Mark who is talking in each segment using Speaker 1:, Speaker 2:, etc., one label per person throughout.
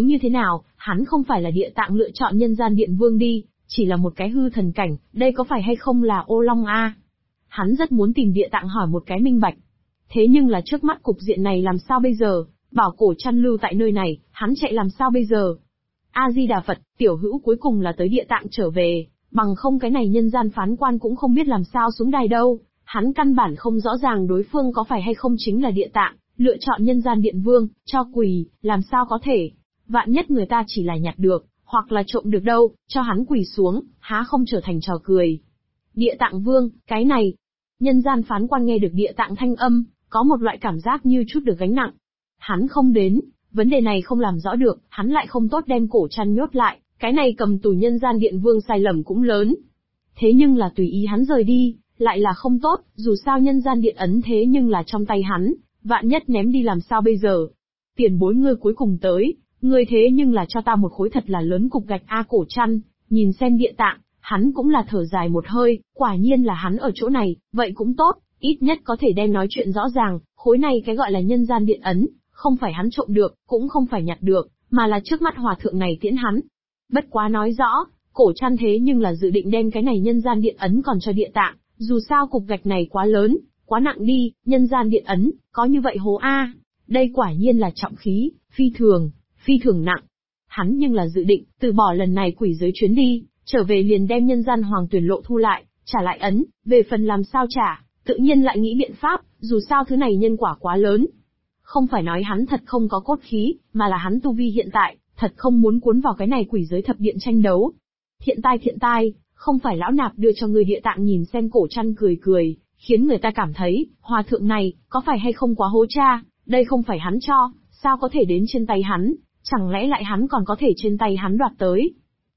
Speaker 1: Như thế nào, hắn không phải là địa tạng lựa chọn nhân gian điện vương đi, chỉ là một cái hư thần cảnh, đây có phải hay không là ô long a? Hắn rất muốn tìm địa tạng hỏi một cái minh bạch. Thế nhưng là trước mắt cục diện này làm sao bây giờ, bảo cổ chăn lưu tại nơi này, hắn chạy làm sao bây giờ? A-di-đà Phật, tiểu hữu cuối cùng là tới địa tạng trở về, bằng không cái này nhân gian phán quan cũng không biết làm sao xuống đài đâu, hắn căn bản không rõ ràng đối phương có phải hay không chính là địa tạng, lựa chọn nhân gian điện vương, cho quỳ, làm sao có thể, vạn nhất người ta chỉ là nhặt được, hoặc là trộm được đâu, cho hắn quỳ xuống, há không trở thành trò cười. Địa tạng vương, cái này, nhân gian phán quan nghe được địa tạng thanh âm, có một loại cảm giác như chút được gánh nặng. Hắn không đến, vấn đề này không làm rõ được, hắn lại không tốt đem cổ chăn nhốt lại, cái này cầm tù nhân gian điện vương sai lầm cũng lớn. Thế nhưng là tùy ý hắn rời đi, lại là không tốt, dù sao nhân gian điện ấn thế nhưng là trong tay hắn, vạn nhất ném đi làm sao bây giờ. Tiền bối ngươi cuối cùng tới, ngươi thế nhưng là cho ta một khối thật là lớn cục gạch a cổ chăn, nhìn xem địa tạng, hắn cũng là thở dài một hơi, quả nhiên là hắn ở chỗ này, vậy cũng tốt, ít nhất có thể đem nói chuyện rõ ràng, khối này cái gọi là nhân gian điện ấn, không phải hắn trộm được, cũng không phải nhặt được, mà là trước mắt hòa thượng này tiễn hắn. Bất quá nói rõ, cổ chăn thế nhưng là dự định đem cái này nhân gian điện ấn còn cho địa tạng, dù sao cục gạch này quá lớn, quá nặng đi, nhân gian điện ấn, có như vậy hố a, đây quả nhiên là trọng khí, phi thường nặng. Hắn nhưng là dự định, từ bỏ lần này quỷ giới chuyến đi, trở về liền đem nhân gian hoàng tuyển lộ thu lại, trả lại ấn, về phần làm sao trả, tự nhiên lại nghĩ biện pháp, dù sao thứ này nhân quả quá lớn. Không phải nói hắn thật không có cốt khí, mà là hắn tu vi hiện tại, thật không muốn cuốn vào cái này quỷ giới thập điện tranh đấu. Thiện tai, không phải lão nạp đưa cho người địa tạng nhìn xem cổ chăn cười, khiến người ta cảm thấy, hòa thượng này, có phải hay không quá hố cha, đây không phải hắn cho, sao có thể đến trên tay hắn, chẳng lẽ lại hắn còn có thể trên tay hắn đoạt tới.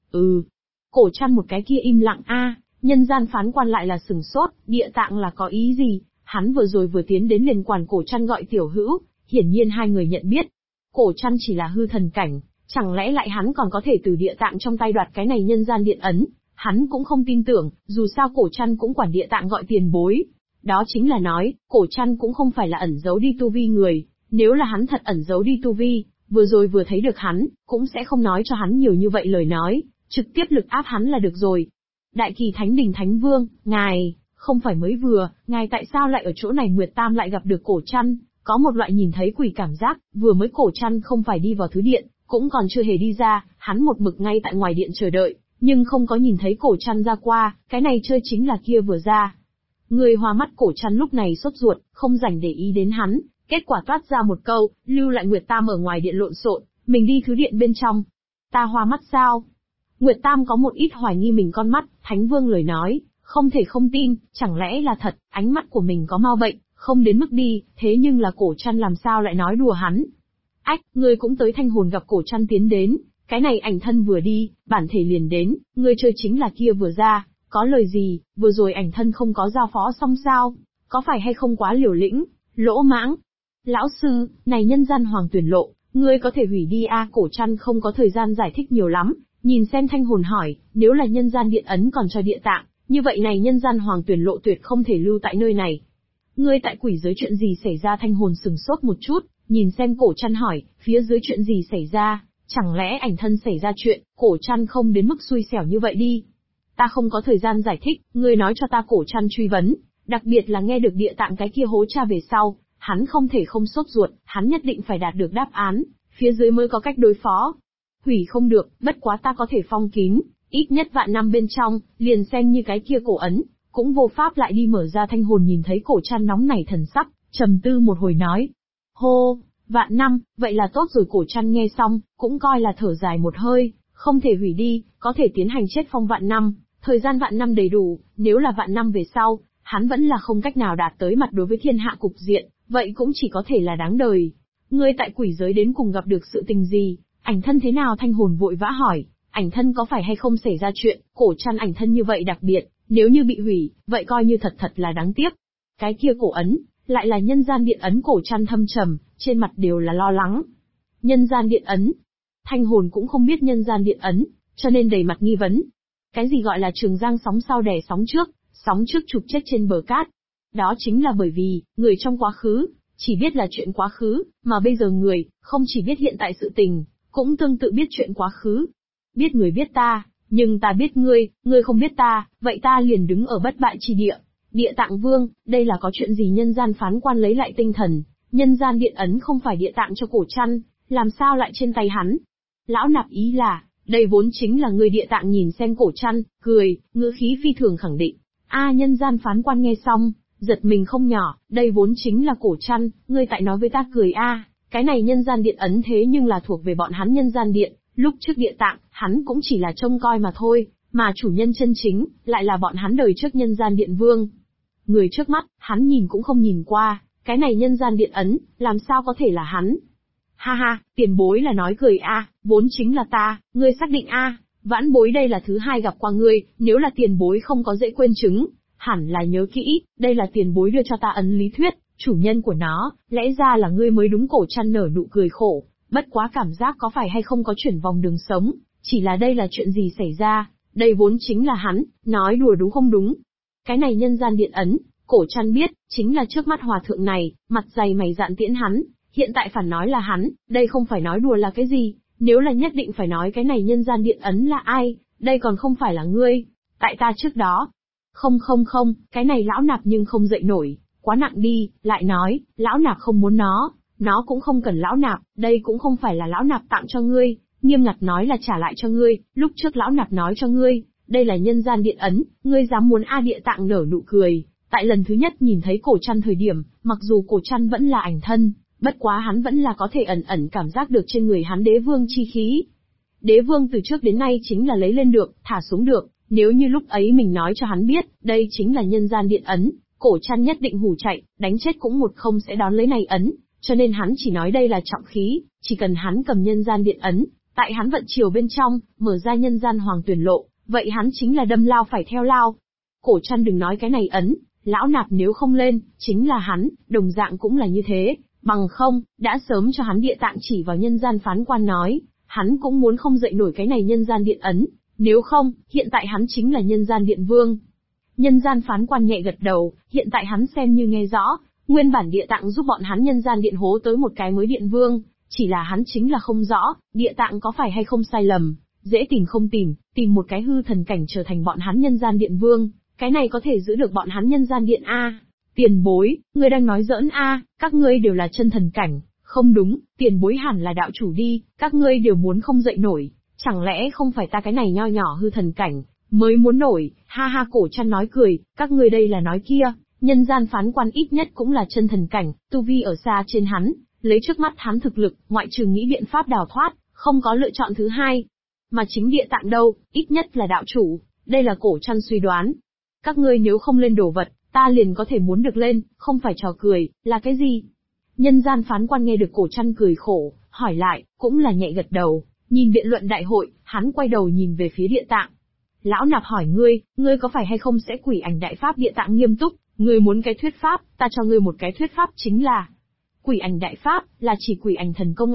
Speaker 1: Cổ chăn một cái kia im lặng nhân gian phán quan lại là sừng sốt, địa tạng là có ý gì, hắn vừa rồi vừa tiến đến liền quản cổ chăn gọi tiểu hữu, hiển nhiên hai người nhận biết. Cổ chăn chỉ là hư thần cảnh, chẳng lẽ lại hắn còn có thể từ địa tạng trong tay đoạt cái này nhân gian điện ấn, hắn cũng không tin tưởng, dù sao cổ chăn cũng quản địa tạng gọi tiền bối. Đó chính là nói, cổ chăn cũng không phải là ẩn giấu đi tu vi người, nếu là hắn thật ẩn giấu đi tu vi, vừa rồi vừa thấy được hắn, cũng sẽ không nói cho hắn nhiều như vậy lời nói, trực tiếp lực áp hắn là được rồi. Đại Kỳ Thánh Đình Thánh Vương, ngài, không phải mới vừa, ngài tại sao lại ở chỗ này Nguyệt Tam lại gặp được cổ chăn, có một loại nhìn thấy quỷ cảm giác, vừa mới cổ chăn không phải đi vào thứ điện, cũng còn chưa hề đi ra, hắn một mực ngay tại ngoài điện chờ đợi, nhưng không có nhìn thấy cổ chăn ra qua, cái này chơi chính là kia vừa ra. Người hoa mắt cổ chăn lúc này sốt ruột, không rảnh để ý đến hắn, kết quả toát ra một câu, lưu lại Nguyệt Tam ở ngoài điện lộn xộn, mình đi thứ điện bên trong. Ta hoa mắt sao? Nguyệt Tam có một ít hoài nghi mình con mắt, Thánh Vương lời nói, không thể không tin, chẳng lẽ là thật, ánh mắt của mình có mau bệnh, không đến mức đi, thế nhưng là cổ chăn làm sao lại nói đùa hắn. Ách, ngươi cũng tới Thanh Hồn gặp cổ chăn tiến đến, cái này ảnh thân vừa đi, bản thể liền đến, ngươi chơi chính là kia vừa ra, có lời gì, vừa rồi ảnh thân không có giao phó xong sao, có phải hay không quá liều lĩnh, lỗ mãng. Lão sư, này nhân gian hoàng tuyển lộ, ngươi có thể hủy đi cổ chăn không có thời gian giải thích nhiều lắm, nhìn xem Thanh Hồn hỏi, nếu là nhân gian điện ấn còn cho địa tạng, như vậy này nhân gian hoàng tuyển lộ tuyệt không thể lưu tại nơi này. Ngươi tại quỷ giới chuyện gì xảy ra? Thanh Hồn sừng sốt một chút, nhìn xem cổ chăn hỏi, phía dưới chuyện gì xảy ra, chẳng lẽ ảnh thân xảy ra chuyện, cổ chăn không đến mức xui xẻo như vậy đi. Ta không có thời gian giải thích, ngươi nói cho ta cổ chăn truy vấn, đặc biệt là nghe được địa tạng cái kia hố cha về sau, hắn không thể không sốt ruột, hắn nhất định phải đạt được đáp án, phía dưới mới có cách đối phó. Hủy không được, bất quá ta có thể phong kín, ít nhất vạn năm bên trong, liền xem như cái kia cổ ấn, cũng vô pháp lại đi mở ra. Thanh Hồn nhìn thấy cổ chăn nóng nảy thần sắc, trầm tư một hồi nói. Hô, vạn năm, vậy là tốt rồi. Cổ chăn nghe xong, cũng coi là thở dài một hơi, không thể hủy đi, có thể tiến hành chết phong vạn năm, thời gian vạn năm đầy đủ, nếu là vạn năm về sau, hắn vẫn là không cách nào đạt tới mặt đối với thiên hạ cục diện, vậy cũng chỉ có thể là đáng đời. Ngươi tại quỷ giới đến cùng gặp được sự tình gì, ảnh thân thế nào? Thanh Hồn vội vã hỏi, ảnh thân có phải hay không xảy ra chuyện, cổ chăn ảnh thân như vậy đặc biệt, nếu như bị hủy, vậy coi như thật là đáng tiếc. Cái kia cổ ấn, lại là nhân gian điện ấn. Cổ chăn thâm trầm, trên mặt đều là lo lắng. Nhân gian điện ấn? Thanh Hồn cũng không biết nhân gian điện ấn, cho nên đầy mặt nghi vấn. Cái gì gọi là Trường Giang sóng sau đè sóng trước chụp chết trên bờ cát? Đó chính là bởi vì, người trong quá khứ, chỉ biết là chuyện quá khứ, mà bây giờ người, không chỉ biết hiện tại sự tình, cũng tương tự biết chuyện quá khứ. Biết người biết ta, nhưng ta biết ngươi, ngươi không biết ta, vậy ta liền đứng ở bất bại chi địa. Địa Tạng Vương, đây là có chuyện gì? Nhân gian phán quan lấy lại tinh thần, nhân gian điện ấn không phải địa tạng cho Cổ Trăn, làm sao lại trên tay hắn? Lão Nạp ý là, đây vốn chính là người. Địa Tạng nhìn xem Cổ Trăn, cười, ngữ khí phi thường khẳng định. Nhân gian phán quan nghe xong, giật mình không nhỏ, đây vốn chính là Cổ Trăn, ngươi tại nói với ta cười cái này nhân gian điện ấn thế nhưng là thuộc về bọn hắn nhân gian điện, lúc trước Địa Tạng, hắn cũng chỉ là trông coi mà thôi, mà chủ nhân chân chính, lại là bọn hắn đời trước nhân gian điện vương. Người trước mắt, hắn nhìn cũng không nhìn qua, cái này nhân gian điện ấn, làm sao có thể là hắn? Ha ha, tiền bối là nói cười vốn chính là ta, ngươi xác định vãn bối đây là thứ hai gặp qua ngươi, nếu là tiền bối không có dễ quên chứng, hẳn là nhớ kỹ, đây là tiền bối đưa cho ta ấn lý thuyết, chủ nhân của nó, lẽ ra là ngươi mới đúng. Cổ Trăn nở nụ cười khổ, bất quá cảm giác có phải hay không có chuyển vòng đường sống, chỉ là đây là chuyện gì xảy ra, đây vốn chính là hắn, nói đùa đúng không đúng? Cái này nhân gian điện ấn, Cổ Trăn biết, chính là trước mắt hòa thượng này, mặt dày mày dạn tiễn hắn, hiện tại phản nói là hắn, đây không phải nói đùa là cái gì, nếu là nhất định phải nói cái này nhân gian điện ấn là ai, đây còn không phải là ngươi, tại ta trước đó. Không, cái này Lão Nạp nhưng không dậy nổi, quá nặng đi, lại nói, Lão Nạp không muốn nó cũng không cần Lão Nạp, đây cũng không phải là Lão Nạp tặng cho ngươi, nghiêm ngặt nói là trả lại cho ngươi, lúc trước Lão Nạp nói cho ngươi, đây là nhân gian điện ấn, ngươi dám muốn Địa Tạng nở nụ cười, tại lần thứ nhất nhìn thấy Cổ Trăn thời điểm, mặc dù Cổ Trăn vẫn là ảnh thân, bất quá hắn vẫn là có thể ẩn cảm giác được trên người hắn đế vương chi khí. Đế vương từ trước đến nay chính là lấy lên được, thả xuống được, nếu như lúc ấy mình nói cho hắn biết, đây chính là nhân gian điện ấn, Cổ Trăn nhất định hù chạy, đánh chết cũng một không sẽ đón lấy này ấn, cho nên hắn chỉ nói đây là trọng khí, chỉ cần hắn cầm nhân gian điện ấn, tại hắn vận chiều bên trong, mở ra nhân gian hoàng tuyển lộ, vậy hắn chính là đâm lao phải theo lao. Cổ Trăn đừng nói cái này ấn, Lão Nạp nếu không lên, chính là hắn, đồng dạng cũng là như thế, bằng không, đã sớm cho hắn Địa Tạng chỉ vào nhân gian phán quan nói, hắn cũng muốn không dậy nổi cái này nhân gian điện ấn, nếu không, hiện tại hắn chính là nhân gian điện vương. Nhân gian phán quan nhẹ gật đầu, hiện tại hắn xem như nghe rõ, nguyên bản Địa Tạng giúp bọn hắn nhân gian điện hố tới một cái mới điện vương, chỉ là hắn chính là không rõ, Địa Tạng có phải hay không sai lầm, dễ tìm không tìm một cái hư thần cảnh trở thành bọn hắn nhân gian điện vương, cái này có thể giữ được bọn hắn nhân gian điện Tiền bối, ngươi đang nói giỡn các ngươi đều là chân thần cảnh, không đúng, tiền bối hẳn là đạo chủ đi, các ngươi đều muốn không dậy nổi, chẳng lẽ không phải ta cái này nho nhỏ hư thần cảnh, mới muốn nổi, ha ha. Cổ Trăn nói cười, các ngươi đây là nói kia, nhân gian phán quan ít nhất cũng là chân thần cảnh, tu vi ở xa trên hắn, lấy trước mắt hắn thực lực, ngoại trừ nghĩ biện pháp đào thoát, không có lựa chọn thứ hai. Mà chính Địa Tạng đâu, ít nhất là đạo chủ, đây là Cổ Trăn suy đoán. Các ngươi nếu không lên đồ vật, ta liền có thể muốn được lên, không phải trò cười, là cái gì? Nhân gian phán quan nghe được Cổ Trăn cười khổ, hỏi lại, cũng là nhẹ gật đầu, nhìn biện luận đại hội, hắn quay đầu nhìn về phía Địa Tạng. Lão Nạp hỏi ngươi có phải hay không sẽ quỷ ảnh đại pháp? Địa Tạng nghiêm túc, ngươi muốn cái thuyết pháp, ta cho ngươi một cái thuyết pháp chính là quỷ ảnh đại pháp, là chỉ quỷ ảnh thần công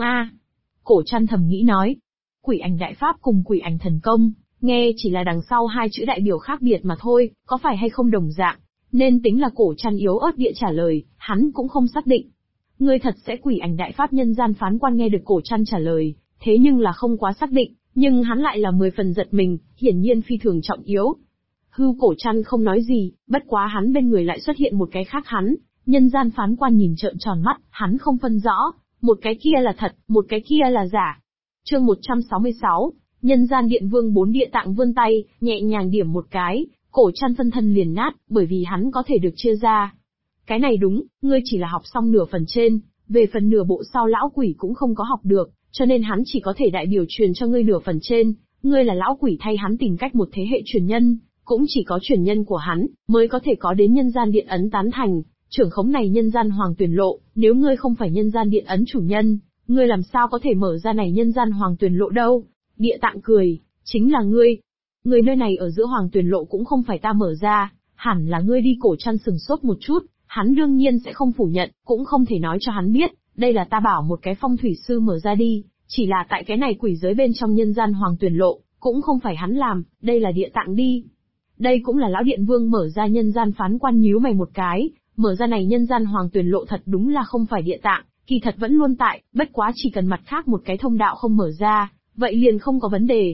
Speaker 1: Cổ Trăn thầm nghĩ nói, quỷ ảnh đại pháp cùng quỷ ảnh thần công, nghe chỉ là đằng sau hai chữ đại biểu khác biệt mà thôi, có phải hay không đồng dạng, nên tính là Cổ Trăn yếu ớt địa trả lời, hắn cũng không xác định. Ngươi thật sẽ quỷ ảnh đại pháp? Nhân gian phán quan nghe được Cổ Trăn trả lời, thế nhưng là không quá xác định, nhưng hắn lại là 10 phần giật mình, hiển nhiên phi thường trọng yếu. Cổ Trăn không nói gì, bất quá hắn bên người lại xuất hiện một cái khác hắn, nhân gian phán quan nhìn trợn tròn mắt, hắn không phân rõ, một cái kia là thật, một cái kia là giả. Chương 166, nhân gian điện vương. 4 Địa Tạng vươn tay, nhẹ nhàng điểm một cái, Cổ Trăn phân thân liền nát, bởi vì hắn có thể được chia ra. Cái này đúng, ngươi chỉ là học xong nửa phần trên, về phần nửa bộ sau lão quỷ cũng không có học được, cho nên hắn chỉ có thể đại biểu truyền cho ngươi nửa phần trên, ngươi là lão quỷ thay hắn tìm cách một thế hệ truyền nhân, cũng chỉ có truyền nhân của hắn, mới có thể có đến nhân gian điện ấn tán thành, trưởng khống này nhân gian hoàng tuyển lộ, nếu ngươi không phải nhân gian điện ấn chủ nhân, ngươi làm sao có thể mở ra này nhân gian hoàng tuyển lộ đâu? Địa Tạng cười, chính là ngươi. Người nơi này ở giữa hoàng tuyển lộ cũng không phải ta mở ra, hẳn là ngươi đi. Cổ Trăn sừng sốt một chút, hắn đương nhiên sẽ không phủ nhận, cũng không thể nói cho hắn biết, đây là ta bảo một cái phong thủy sư mở ra đi, chỉ là tại cái này quỷ giới bên trong nhân gian hoàng tuyển lộ, cũng không phải hắn làm, đây là Địa Tạng đi. Đây cũng là lão điện vương mở ra. Nhân gian phán quan nhíu mày một cái, mở ra này nhân gian hoàng tuyển lộ thật đúng là không phải Địa Tạng, kỳ thật vẫn luôn tại, bất quá chỉ cần mặt khác một cái thông đạo không mở ra, vậy liền không có vấn đề.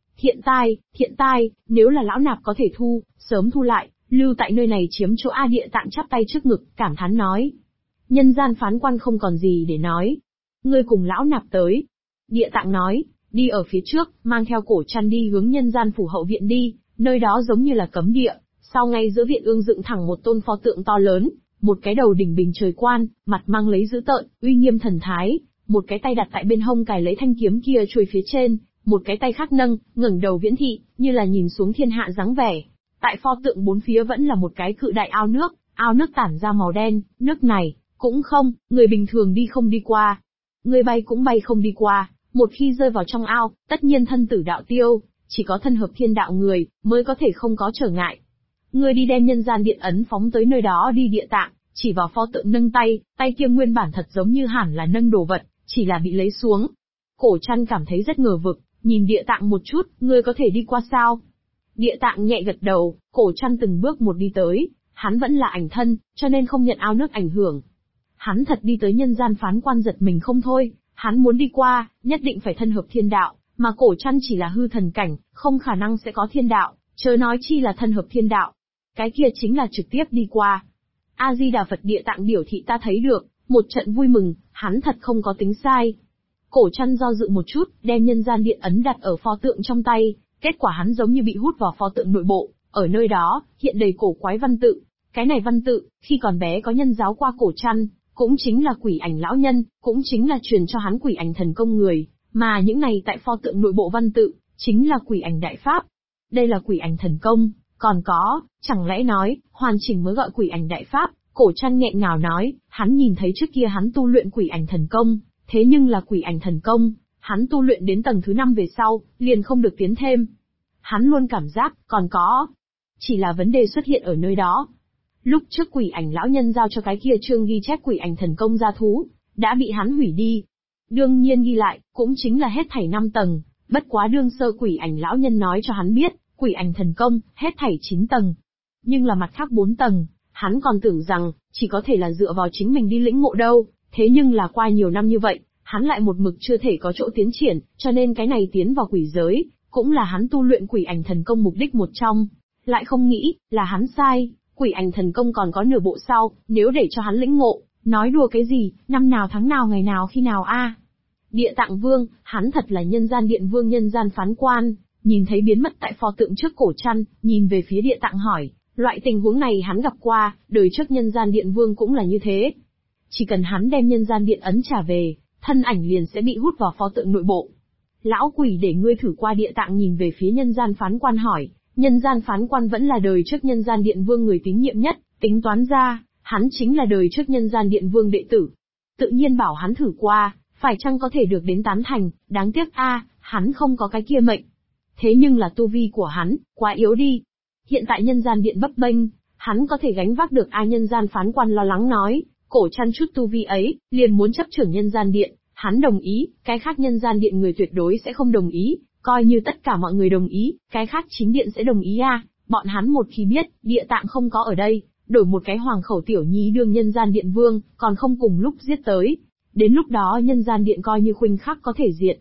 Speaker 1: Thiện tai, nếu là lão nạp có thể thu, sớm thu lại, lưu tại nơi này chiếm chỗ A. Địa Tạng chắp tay trước ngực, cảm thán nói. Nhân gian phán quan không còn gì để nói. Ngươi cùng lão nạp tới. Địa Tạng nói, đi ở phía trước, mang theo Cổ Trăn đi hướng nhân gian phủ hậu viện đi, nơi đó giống như là cấm địa, sau ngay giữa viện ương dựng thẳng một tôn pho tượng to lớn, một cái đầu đỉnh bình trời quan, mặt mang lấy dữ tợn, uy nghiêm thần thái, một cái tay đặt tại bên hông cài lấy thanh kiếm kia chuôi phía trên, một cái tay khác nâng, ngẩng đầu viễn thị, như là nhìn xuống thiên hạ dáng vẻ. Tại pho tượng bốn phía vẫn là một cái cự đại ao nước tản ra màu đen, nước này, cũng không, người bình thường đi không đi qua. Người bay cũng bay không đi qua, một khi rơi vào trong ao, tất nhiên thân tử đạo tiêu, chỉ có thân hợp thiên đạo người, mới có thể không có trở ngại. Người đi đem nhân gian điện ấn phóng tới nơi đó đi. Địa Tạng, chỉ vào pho tượng nâng tay kia nguyên bản thật giống như hẳn là nâng đồ vật, chỉ là bị lấy xuống. Cổ Trăn cảm thấy rất ngờ vực, nhìn Địa Tạng một chút, ngươi có thể đi qua sao? Địa Tạng nhẹ gật đầu, Cổ Trăn từng bước một đi tới, hắn vẫn là ảnh thân, cho nên không nhận ao nước ảnh hưởng. Hắn thật đi tới nhân gian phán quan giật mình không thôi, hắn muốn đi qua, nhất định phải thân hợp thiên đạo, mà Cổ Trăn chỉ là hư thần cảnh, không khả năng sẽ có thiên đạo, chớ nói chi là thân hợp thiên đạo. Cái kia chính là trực tiếp đi qua. A-di-đà Phật. Địa Tạng biểu thị ta thấy được, một trận vui mừng, hắn thật không có tính sai. Cổ Trăn do dự một chút, đem nhân gian điện ấn đặt ở pho tượng trong tay, kết quả hắn giống như bị hút vào pho tượng nội bộ, ở nơi đó, hiện đầy cổ quái văn tự. Cái này văn tự, khi còn bé có nhân giáo qua Cổ Trăn, cũng chính là quỷ ảnh lão nhân, cũng chính là truyền cho hắn quỷ ảnh thần công người, mà những này tại pho tượng nội bộ văn tự, chính là quỷ ảnh đại pháp. Đây là quỷ ảnh thần công, còn có, chẳng lẽ nói, hoàn chỉnh mới gọi quỷ ảnh đại pháp. Cổ Trăn nghẹn ngào nói, hắn nhìn thấy trước kia hắn tu luyện quỷ ảnh thần công, thế nhưng là quỷ ảnh thần công, hắn tu luyện đến tầng thứ 5 về sau, liền không được tiến thêm. Hắn luôn cảm giác, còn có. Chỉ là vấn đề xuất hiện ở nơi đó. Lúc trước quỷ ảnh lão nhân giao cho cái kia chương ghi chép quỷ ảnh thần công gia thú, đã bị hắn hủy đi. Đương nhiên ghi lại, cũng chính là hết thảy 5 tầng, bất quá đương sơ quỷ ảnh lão nhân nói cho hắn biết, quỷ ảnh thần công, hết thảy 9 tầng. Nhưng là mặt khác 4 tầng, hắn còn tưởng rằng, chỉ có thể là dựa vào chính mình đi lĩnh ngộ đâu, thế nhưng là qua nhiều năm như vậy, hắn lại một mực chưa thể có chỗ tiến triển, cho nên cái này tiến vào quỷ giới, cũng là hắn tu luyện quỷ ảnh thần công mục đích một trong. Lại không nghĩ, là hắn sai, quỷ ảnh thần công còn có nửa bộ sau, nếu để cho hắn lĩnh ngộ, nói đùa cái gì, năm nào tháng nào ngày nào khi nào a? Địa Tạng Vương, hắn thật là nhân gian điện vương nhân gian phán quan, nhìn thấy biến mất tại pho tượng trước Cổ Trăn, nhìn về phía Địa Tạng hỏi, loại tình huống này hắn gặp qua, đời trước nhân gian điện vương cũng là như thế. Chỉ cần hắn đem nhân gian điện ấn trả về, thân ảnh liền sẽ bị hút vào pho tượng nội bộ. Lão quỷ để ngươi thử qua. Địa Tạng nhìn về phía nhân gian phán quan hỏi, nhân gian phán quan vẫn là đời trước nhân gian điện vương người tín nhiệm nhất, tính toán ra, hắn chính là đời trước nhân gian điện vương đệ tử. Tự nhiên bảo hắn thử qua, phải chăng có thể được đến tán thành, đáng tiếc hắn không có cái kia mệnh. Thế nhưng là tu vi của hắn, quá yếu đi. Hiện tại nhân gian điện bấp bênh, hắn có thể gánh vác được nhân gian phán quan lo lắng nói, Cổ Trăn chút tu vi ấy, liền muốn chấp trưởng nhân gian điện, hắn đồng ý, cái khác nhân gian điện người tuyệt đối sẽ không đồng ý, coi như tất cả mọi người đồng ý, cái khác chính điện sẽ đồng ý bọn hắn một khi biết, Địa Tạng không có ở đây, đổi một cái hoàng khẩu tiểu nhi đương nhân gian điện vương, còn không cùng lúc giết tới. Đến lúc đó nhân gian điện coi như khuynh khắc có thể diệt.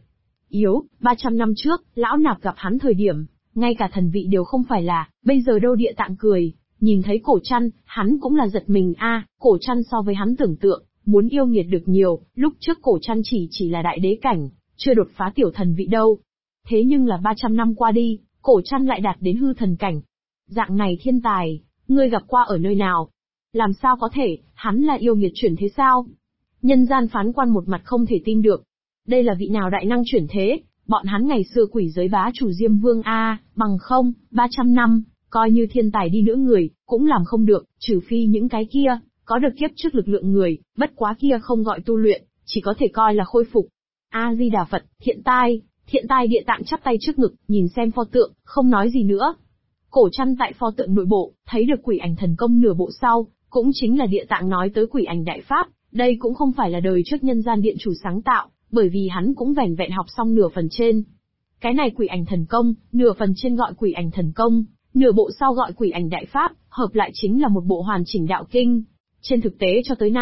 Speaker 1: 300 năm trước, lão nạp gặp hắn thời điểm, ngay cả thần vị đều không phải là, bây giờ đâu. Địa Tạng cười, nhìn thấy Cổ Trăn, hắn cũng là giật mình Cổ Trăn so với hắn tưởng tượng, muốn yêu nghiệt được nhiều, lúc trước Cổ Trăn chỉ là đại đế cảnh, chưa đột phá tiểu thần vị đâu. Thế nhưng là 300 năm qua đi, Cổ Trăn lại đạt đến hư thần cảnh. Dạng này thiên tài, ngươi gặp qua ở nơi nào? Làm sao có thể, hắn là yêu nghiệt chuyển thế sao? Nhân gian phán quan một mặt không thể tin được. Đây là vị nào đại năng chuyển thế, bọn hắn ngày xưa quỷ giới bá chủ Diêm Vương bằng không, 300 năm, coi như thiên tài đi nữa người, cũng làm không được, trừ phi những cái kia, có được kiếp trước lực lượng người, bất quá kia không gọi tu luyện, chỉ có thể coi là khôi phục. A-di-đà Phật. Thiện tai. Địa Tạng chắp tay trước ngực, nhìn xem pho tượng, không nói gì nữa. Cổ Trăn tại pho tượng nội bộ, thấy được quỷ ảnh thần công nửa bộ sau, cũng chính là Địa Tạng nói tới quỷ ảnh đại pháp, đây cũng không phải là đời trước nhân gian điện chủ sáng tạo, bởi vì hắn cũng vẻn vẹn học xong nửa phần trên. Cái này quỷ ảnh thần công, nửa phần trên gọi quỷ ảnh thần công, nửa bộ sau gọi quỷ ảnh đại pháp, hợp lại chính là một bộ hoàn chỉnh đạo kinh. Trên thực tế cho tới nay,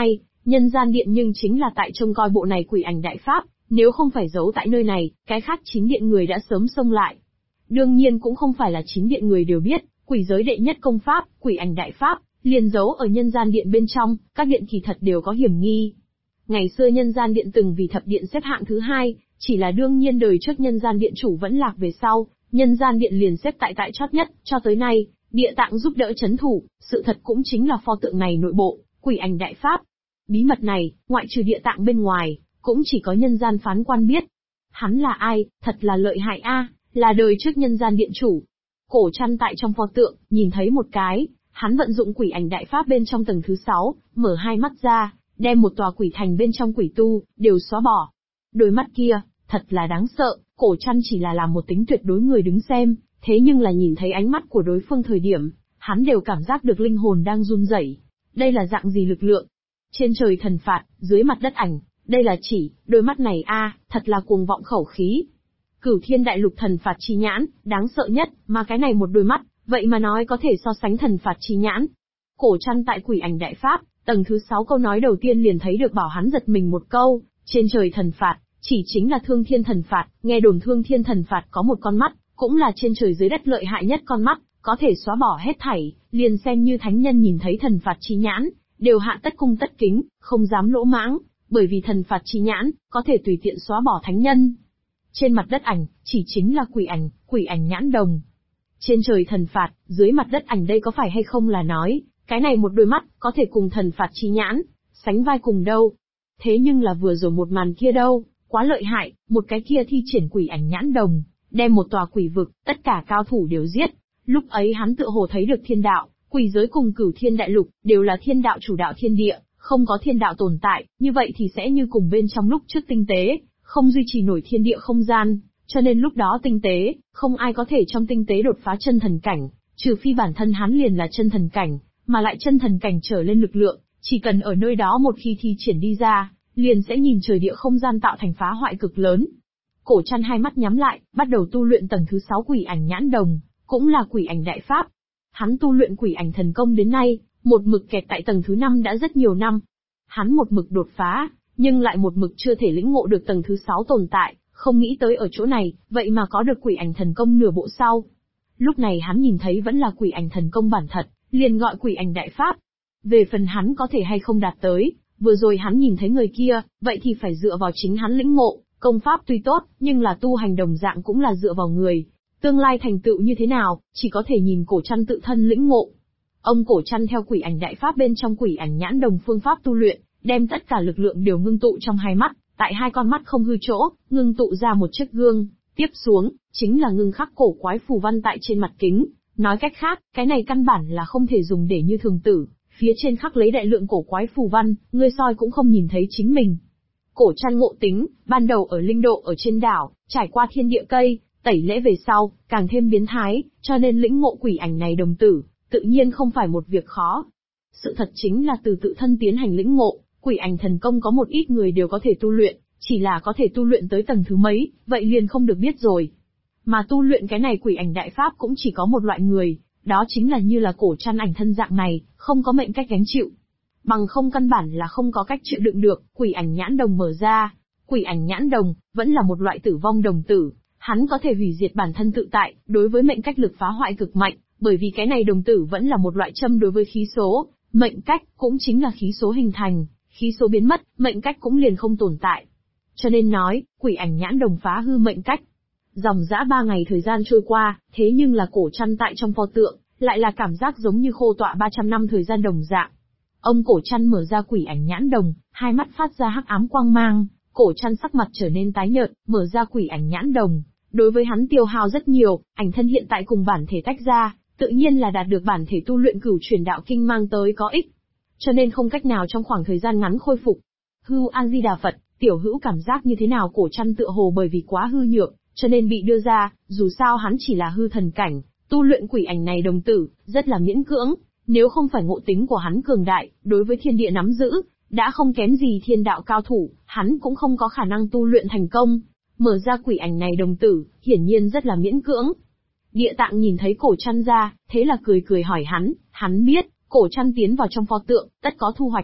Speaker 1: Nhân gian điện nhưng chính là tại trông coi bộ này quỷ ảnh đại pháp, nếu không phải giấu tại nơi này, cái khác 9 điện người đã sớm xông lại. Đương nhiên cũng không phải là 9 điện người đều biết, quỷ giới đệ nhất công pháp, quỷ ảnh đại pháp, liền giấu ở nhân gian điện bên trong, các điện kỳ thật đều có hiểm nghi. Ngày xưa nhân gian điện từng vì thập điện xếp hạng thứ 2, chỉ là đương nhiên đời trước nhân gian điện chủ vẫn lạc về sau, nhân gian điện liền xếp tại chót nhất, cho tới nay, địa tạng giúp đỡ chấn thủ, sự thật cũng chính là pho tượng này nội bộ, quỷ ảnh đại pháp. Bí mật này, ngoại trừ địa tạng bên ngoài, cũng chỉ có nhân gian phán quan biết. Hắn là ai, thật là lợi hại a, là đời trước nhân gian điện chủ. Cổ Trăn tại trong pho tượng, nhìn thấy một cái, hắn vận dụng quỷ ảnh đại pháp bên trong tầng thứ 6, mở hai mắt ra, đem một tòa quỷ thành bên trong quỷ tu, đều xóa bỏ. Đôi mắt kia, thật là đáng sợ, Cổ Trăn chỉ là làm một tính tuyệt đối người đứng xem, thế nhưng là nhìn thấy ánh mắt của đối phương thời điểm, hắn đều cảm giác được linh hồn đang run rẩy. Đây là dạng gì lực lượng? Trên trời thần phạt, dưới mặt đất ảnh, đây là chỉ, đôi mắt này thật là cuồng vọng khẩu khí. Cửu Thiên Đại Lục thần phạt chi nhãn, đáng sợ nhất, mà cái này một đôi mắt, vậy mà nói có thể so sánh thần phạt chi nhãn. Cổ Trăn tại quỷ ảnh đại pháp, tầng thứ 6 câu nói đầu tiên liền thấy được bảo hắn giật mình một câu, trên trời thần phạt, chỉ chính là Thương Thiên thần phạt, nghe đồn Thương Thiên thần phạt có một con mắt, cũng là trên trời dưới đất lợi hại nhất con mắt, có thể xóa bỏ hết thảy, liền xem như thánh nhân nhìn thấy thần phạt chi nhãn, đều hạ tất cung tất kính, không dám lỗ mãng, bởi vì thần phạt chi nhãn, có thể tùy tiện xóa bỏ thánh nhân. Trên mặt đất ảnh, chỉ chính là quỷ ảnh nhãn đồng. Trên trời thần phạt, dưới mặt đất ảnh đây có phải hay không là nói, cái này một đôi mắt, có thể cùng thần phạt chi nhãn, sánh vai cùng đâu. Thế nhưng là vừa rồi một màn kia đâu, quá lợi hại, một cái kia thi triển quỷ ảnh nhãn đồng, đem một tòa quỷ vực, tất cả cao thủ đều giết. Lúc ấy hắn tựa hồ thấy được thiên đạo, quỷ giới cùng Cửu Thiên Đại Lục, đều là thiên đạo chủ đạo thiên địa, không có thiên đạo tồn tại, như vậy thì sẽ như cùng bên trong lúc trước tinh tế, không duy trì nổi thiên địa không gian, cho nên lúc đó tinh tế, không ai có thể trong tinh tế đột phá chân thần cảnh, trừ phi bản thân hắn liền là chân thần cảnh, mà lại chân thần cảnh trở lên lực lượng, chỉ cần ở nơi đó một khi thi triển đi ra, liền sẽ nhìn trời địa không gian tạo thành phá hoại cực lớn. Cổ Trăn hai mắt nhắm lại, bắt đầu tu luyện tầng thứ 6 quỷ ảnh nhãn đồng, cũng là quỷ ảnh đại pháp. Hắn tu luyện quỷ ảnh thần công đến nay, một mực kẹt tại tầng thứ 5 đã rất nhiều năm. Hắn một mực đột phá, nhưng lại một mực chưa thể lĩnh ngộ được tầng thứ 6 tồn tại, không nghĩ tới ở chỗ này, vậy mà có được quỷ ảnh thần công nửa bộ sau. Lúc này hắn nhìn thấy vẫn là quỷ ảnh thần công bản thật, liền gọi quỷ ảnh đại pháp. Về phần hắn có thể hay không đạt tới, vừa rồi hắn nhìn thấy người kia, vậy thì phải dựa vào chính hắn lĩnh ngộ, công pháp tuy tốt, nhưng là tu hành đồng dạng cũng là dựa vào người. Tương lai thành tựu như thế nào, chỉ có thể nhìn Cổ Trăn tự thân lĩnh ngộ. Ông Cổ Trăn theo quỷ ảnh đại pháp bên trong quỷ ảnh nhãn đồng phương pháp tu luyện, đem tất cả lực lượng đều ngưng tụ trong hai mắt, tại hai con mắt không hư chỗ, ngưng tụ ra một chiếc gương, tiếp xuống, chính là ngưng khắc cổ quái phù văn tại trên mặt kính. Nói cách khác, cái này căn bản là không thể dùng để như thường tử, phía trên khắc lấy đại lượng cổ quái phù văn, người soi cũng không nhìn thấy chính mình. Cổ Trăn ngộ tính, ban đầu ở linh độ ở trên đảo, trải qua thiên địa cây, tẩy lễ về sau, càng thêm biến thái, cho nên lĩnh ngộ quỷ ảnh này đồng tử, tự nhiên không phải một việc khó. Sự thật chính là từ tự thân tiến hành lĩnh ngộ, quỷ ảnh thần công có một ít người đều có thể tu luyện, chỉ là có thể tu luyện tới tầng thứ mấy, vậy liền không được biết rồi. Mà tu luyện cái này quỷ ảnh đại pháp cũng chỉ có một loại người, đó chính là như là Cổ Trăn ảnh thân dạng này, không có mệnh cách gánh chịu. Bằng không căn bản là không có cách chịu đựng được, quỷ ảnh nhãn đồng mở ra. Quỷ ảnh nhãn đồng, vẫn là một loại tử vong đồng tử, hắn có thể hủy diệt bản thân tự tại, đối với mệnh cách lực phá hoại cực mạnh, bởi vì cái này đồng tử vẫn là một loại châm đối với khí số, mệnh cách, cũng chính là khí số hình thành, khí số biến mất, mệnh cách cũng liền không tồn tại. Cho nên nói, quỷ ảnh nhãn đồng phá hư mệnh cách. Dòng dã 3 ngày thời gian trôi qua, thế nhưng là Cổ Trăn tại trong pho tượng, lại là cảm giác giống như khô tọa 300 năm thời gian đồng dạng. Ông Cổ Trăn mở ra quỷ ảnh nhãn đồng, hai mắt phát ra hắc ám quang mang, Cổ Trăn sắc mặt trở nên tái nhợt, mở ra quỷ ảnh nhãn đồng. Đối với hắn tiêu hao rất nhiều, ảnh thân hiện tại cùng bản thể tách ra, tự nhiên là đạt được bản thể tu luyện cửu truyền đạo kinh mang tới có ích. Cho nên không cách nào trong khoảng thời gian ngắn khôi phục. Hưu A Di Đà Phật, tiểu hữu cảm giác như thế nào? Cổ Trăn tựa hồ bởi vì quá hư nhược, cho nên bị đưa ra, dù sao hắn chỉ là hư thần cảnh, tu luyện quỷ ảnh này đồng tử, rất là miễn cưỡng, nếu không phải ngộ tính của hắn cường đại, đối với thiên địa nắm giữ, đã không kém gì thiên đạo cao thủ, hắn cũng không có khả năng tu luyện thành công. Mở ra quỷ ảnh này đồng tử, hiển nhiên rất là miễn cưỡng. Địa Tạng nhìn thấy Cổ Trăn ra, thế là cười cười hỏi hắn biết, Cổ Trăn tiến vào trong pho tượng, tất có thu hoạch.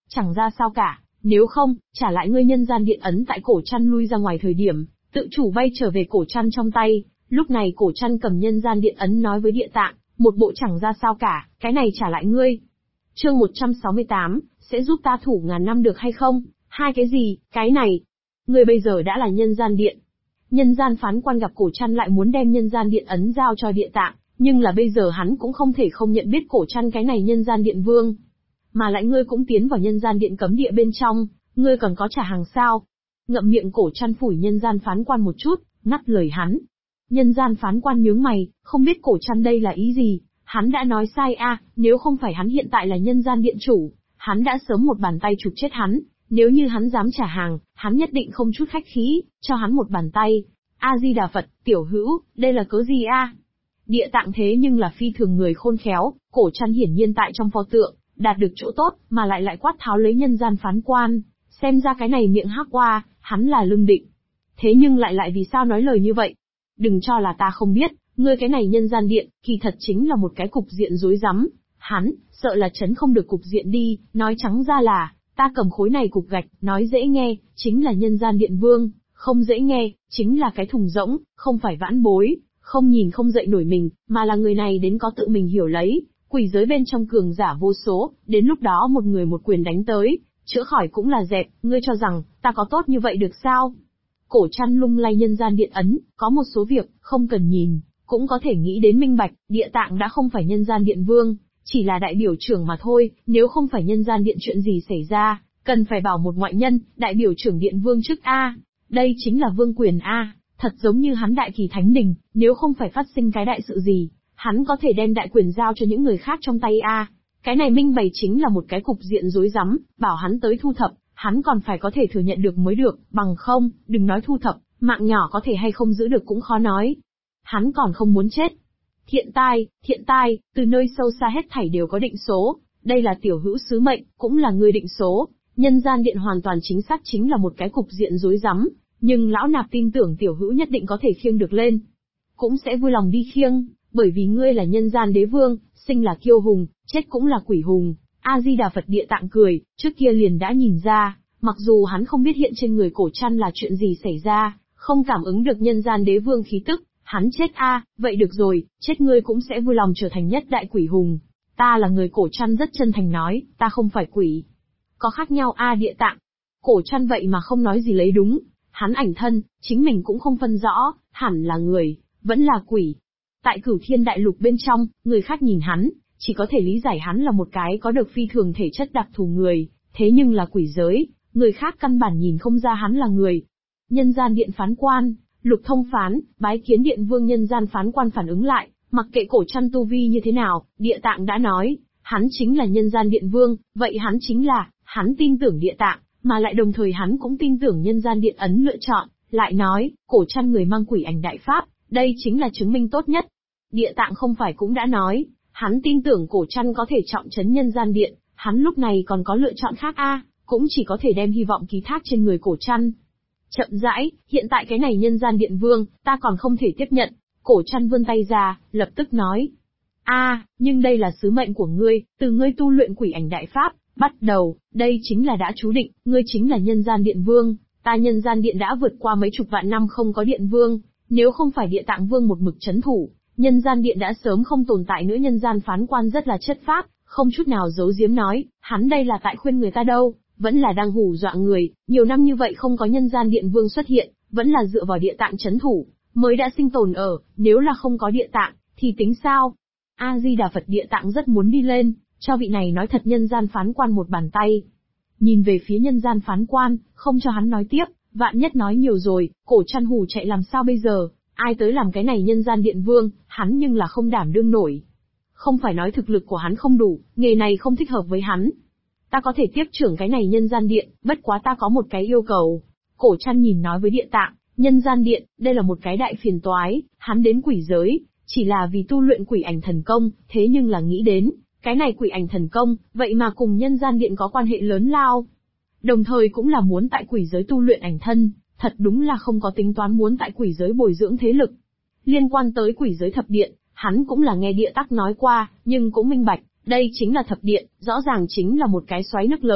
Speaker 1: Chẳng ra sao cả, nếu không, trả lại ngươi nhân gian điện ấn tại cổ trăn lui ra ngoài thời điểm, tự chủ bay trở về cổ trăn trong tay. Lúc này cổ trăn cầm nhân gian điện ấn nói với địa tạng, một bộ chẳng ra sao cả, cái này trả lại ngươi. Chương 168, sẽ giúp ta thủ ngàn năm được hay không? Hai cái gì, cái này? Ngươi bây giờ đã là nhân gian điện. Nhân gian phán quan gặp cổ trăn lại muốn đem nhân gian điện ấn giao cho địa tạng, nhưng là bây giờ hắn cũng không thể không nhận biết cổ trăn cái này nhân gian điện vương. Mà lại ngươi cũng tiến vào nhân gian điện cấm địa bên trong, ngươi còn có trả hàng sao? Ngậm miệng cổ trăn phủi nhân gian phán quan một chút, ngắt lời hắn. Nhân gian phán quan nhướng mày, không biết cổ trăn đây là ý gì, hắn đã nói sai nếu không phải hắn hiện tại là nhân gian điện chủ, hắn đã sớm một bàn tay chụp chết hắn, nếu như hắn dám trả hàng, hắn nhất định không chút khách khí, cho hắn một bàn tay. A-di-đà Phật, tiểu hữu, đây là cớ gì Địa tạng thế nhưng là phi thường người khôn khéo, cổ trăn hiển nhiên tại trong pho tượng, đạt được chỗ tốt, mà lại quát tháo lấy nhân gian phán quan, xem ra cái này miệng hắc qua, hắn là lương định. Thế nhưng lại vì sao nói lời như vậy? Đừng cho là ta không biết, ngươi cái này nhân gian điện, kỳ thật chính là một cái cục diện rối rắm. Hắn, sợ là chấn không được cục diện đi, nói trắng ra là, ta cầm khối này cục gạch, nói dễ nghe, chính là nhân gian điện vương, không dễ nghe, chính là cái thùng rỗng, không phải vãn bối, không nhìn không dậy nổi mình, mà là người này đến có tự mình hiểu lấy, quỷ giới bên trong cường giả vô số, đến lúc đó một người một quyền đánh tới, chữa khỏi cũng là dẹp, ngươi cho rằng, ta có tốt như vậy được sao? Cổ trăn lung lay nhân gian điện ấn, có một số việc, không cần nhìn, cũng có thể nghĩ đến minh bạch, địa tạng đã không phải nhân gian điện vương, chỉ là đại biểu trưởng mà thôi, nếu không phải nhân gian điện chuyện gì xảy ra, cần phải bảo một ngoại nhân, đại biểu trưởng điện vương trước đây chính là vương quyền thật giống như hắn đại kỳ thánh đình, nếu không phải phát sinh cái đại sự gì, hắn có thể đem đại quyền giao cho những người khác trong tay Cái này minh bày chính là một cái cục diện rối rắm, bảo hắn tới thu thập, hắn còn phải có thể thừa nhận được mới được, bằng không, đừng nói thu thập, mạng nhỏ có thể hay không giữ được cũng khó nói. Hắn còn không muốn chết. Thiện tai, từ nơi sâu xa hết thảy đều có định số, đây là tiểu hữu sứ mệnh, cũng là người định số. Nhân gian điện hoàn toàn chính xác chính là một cái cục diện rối rắm, nhưng lão nạp tin tưởng tiểu hữu nhất định có thể khiêng được lên. Cũng sẽ vui lòng đi khiêng, bởi vì ngươi là nhân gian đế vương, sinh là kiêu hùng, chết cũng là quỷ hùng. A-di-đà Phật, địa tạng cười, trước kia liền đã nhìn ra, mặc dù hắn không biết hiện trên người cổ trăn là chuyện gì xảy ra, không cảm ứng được nhân gian đế vương khí tức, hắn chết vậy được rồi, chết ngươi cũng sẽ vui lòng trở thành nhất đại quỷ hùng. Ta là người, cổ trăn rất chân thành nói, ta không phải quỷ. Có khác nhau địa tạng. Cổ trăn vậy mà không nói gì lấy đúng, hắn ảnh thân, chính mình cũng không phân rõ, hẳn là người, vẫn là quỷ. Tại Cửu Thiên Đại Lục bên trong, người khác nhìn hắn, chỉ có thể lý giải hắn là một cái có được phi thường thể chất đặc thù người, thế nhưng là quỷ giới, người khác căn bản nhìn không ra hắn là người. Nhân gian điện phán quan, Lục Thông Phán, bái kiến điện vương. Nhân gian phán quan phản ứng lại, mặc kệ cổ trăn tu vi như thế nào, địa tạng đã nói, hắn chính là nhân gian điện vương, vậy hắn tin tưởng địa tạng, mà lại đồng thời hắn cũng tin tưởng nhân gian điện ấn lựa chọn, lại nói, cổ trăn người mang quỷ ảnh đại pháp, đây chính là chứng minh tốt nhất. Địa tạng không phải cũng đã nói, hắn tin tưởng cổ trăn có thể trọng trấn nhân gian điện, hắn lúc này còn có lựa chọn khác cũng chỉ có thể đem hy vọng ký thác trên người cổ trăn. Chậm rãi, hiện tại cái này nhân gian điện vương, ta còn không thể tiếp nhận. Cổ trăn vươn tay ra, lập tức nói. Nhưng đây là sứ mệnh của ngươi, từ ngươi tu luyện quỷ ảnh đại pháp, bắt đầu, đây chính là đã chú định, ngươi chính là nhân gian điện vương, ta nhân gian điện đã vượt qua mấy chục vạn năm không có điện vương, nếu không phải địa tạng vương một mực chấn thủ, nhân gian điện đã sớm không tồn tại nữa. Nhân gian phán quan rất là chất phác, không chút nào giấu giếm nói, hắn đây là tại khuyên người ta đâu, vẫn là đang hù dọa người, nhiều năm như vậy không có nhân gian điện vương xuất hiện, vẫn là dựa vào địa tạng chấn thủ, mới đã sinh tồn nếu là không có địa tạng, thì tính sao? A-di-đà Phật, địa tạng rất muốn đi lên, cho vị này nói thật nhân gian phán quan một bàn tay. Nhìn về phía nhân gian phán quan, không cho hắn nói tiếp, vạn nhất nói nhiều rồi, cổ trăn hù chạy làm sao bây giờ, ai tới làm cái này nhân gian điện vương, hắn nhưng là không đảm đương nổi. Không phải nói thực lực của hắn không đủ, nghề này không thích hợp với hắn. Ta có thể tiếp trưởng cái này nhân gian điện, bất quá ta có một cái yêu cầu. Cổ trăn nhìn nói với địa tạng, nhân gian điện, đây là một cái đại phiền toái, hắn đến quỷ giới, chỉ là vì tu luyện quỷ ảnh thần công, thế nhưng là nghĩ đến, cái này quỷ ảnh thần công, vậy mà cùng nhân gian điện có quan hệ lớn lao. Đồng thời cũng là muốn tại quỷ giới tu luyện ảnh thân, thật đúng là không có tính toán muốn tại quỷ giới bồi dưỡng thế lực. Liên quan tới quỷ giới thập điện, hắn cũng là nghe địa tắc nói qua, nhưng cũng minh bạch, đây chính là thập điện, rõ ràng chính là một cái xoáy nước lớn,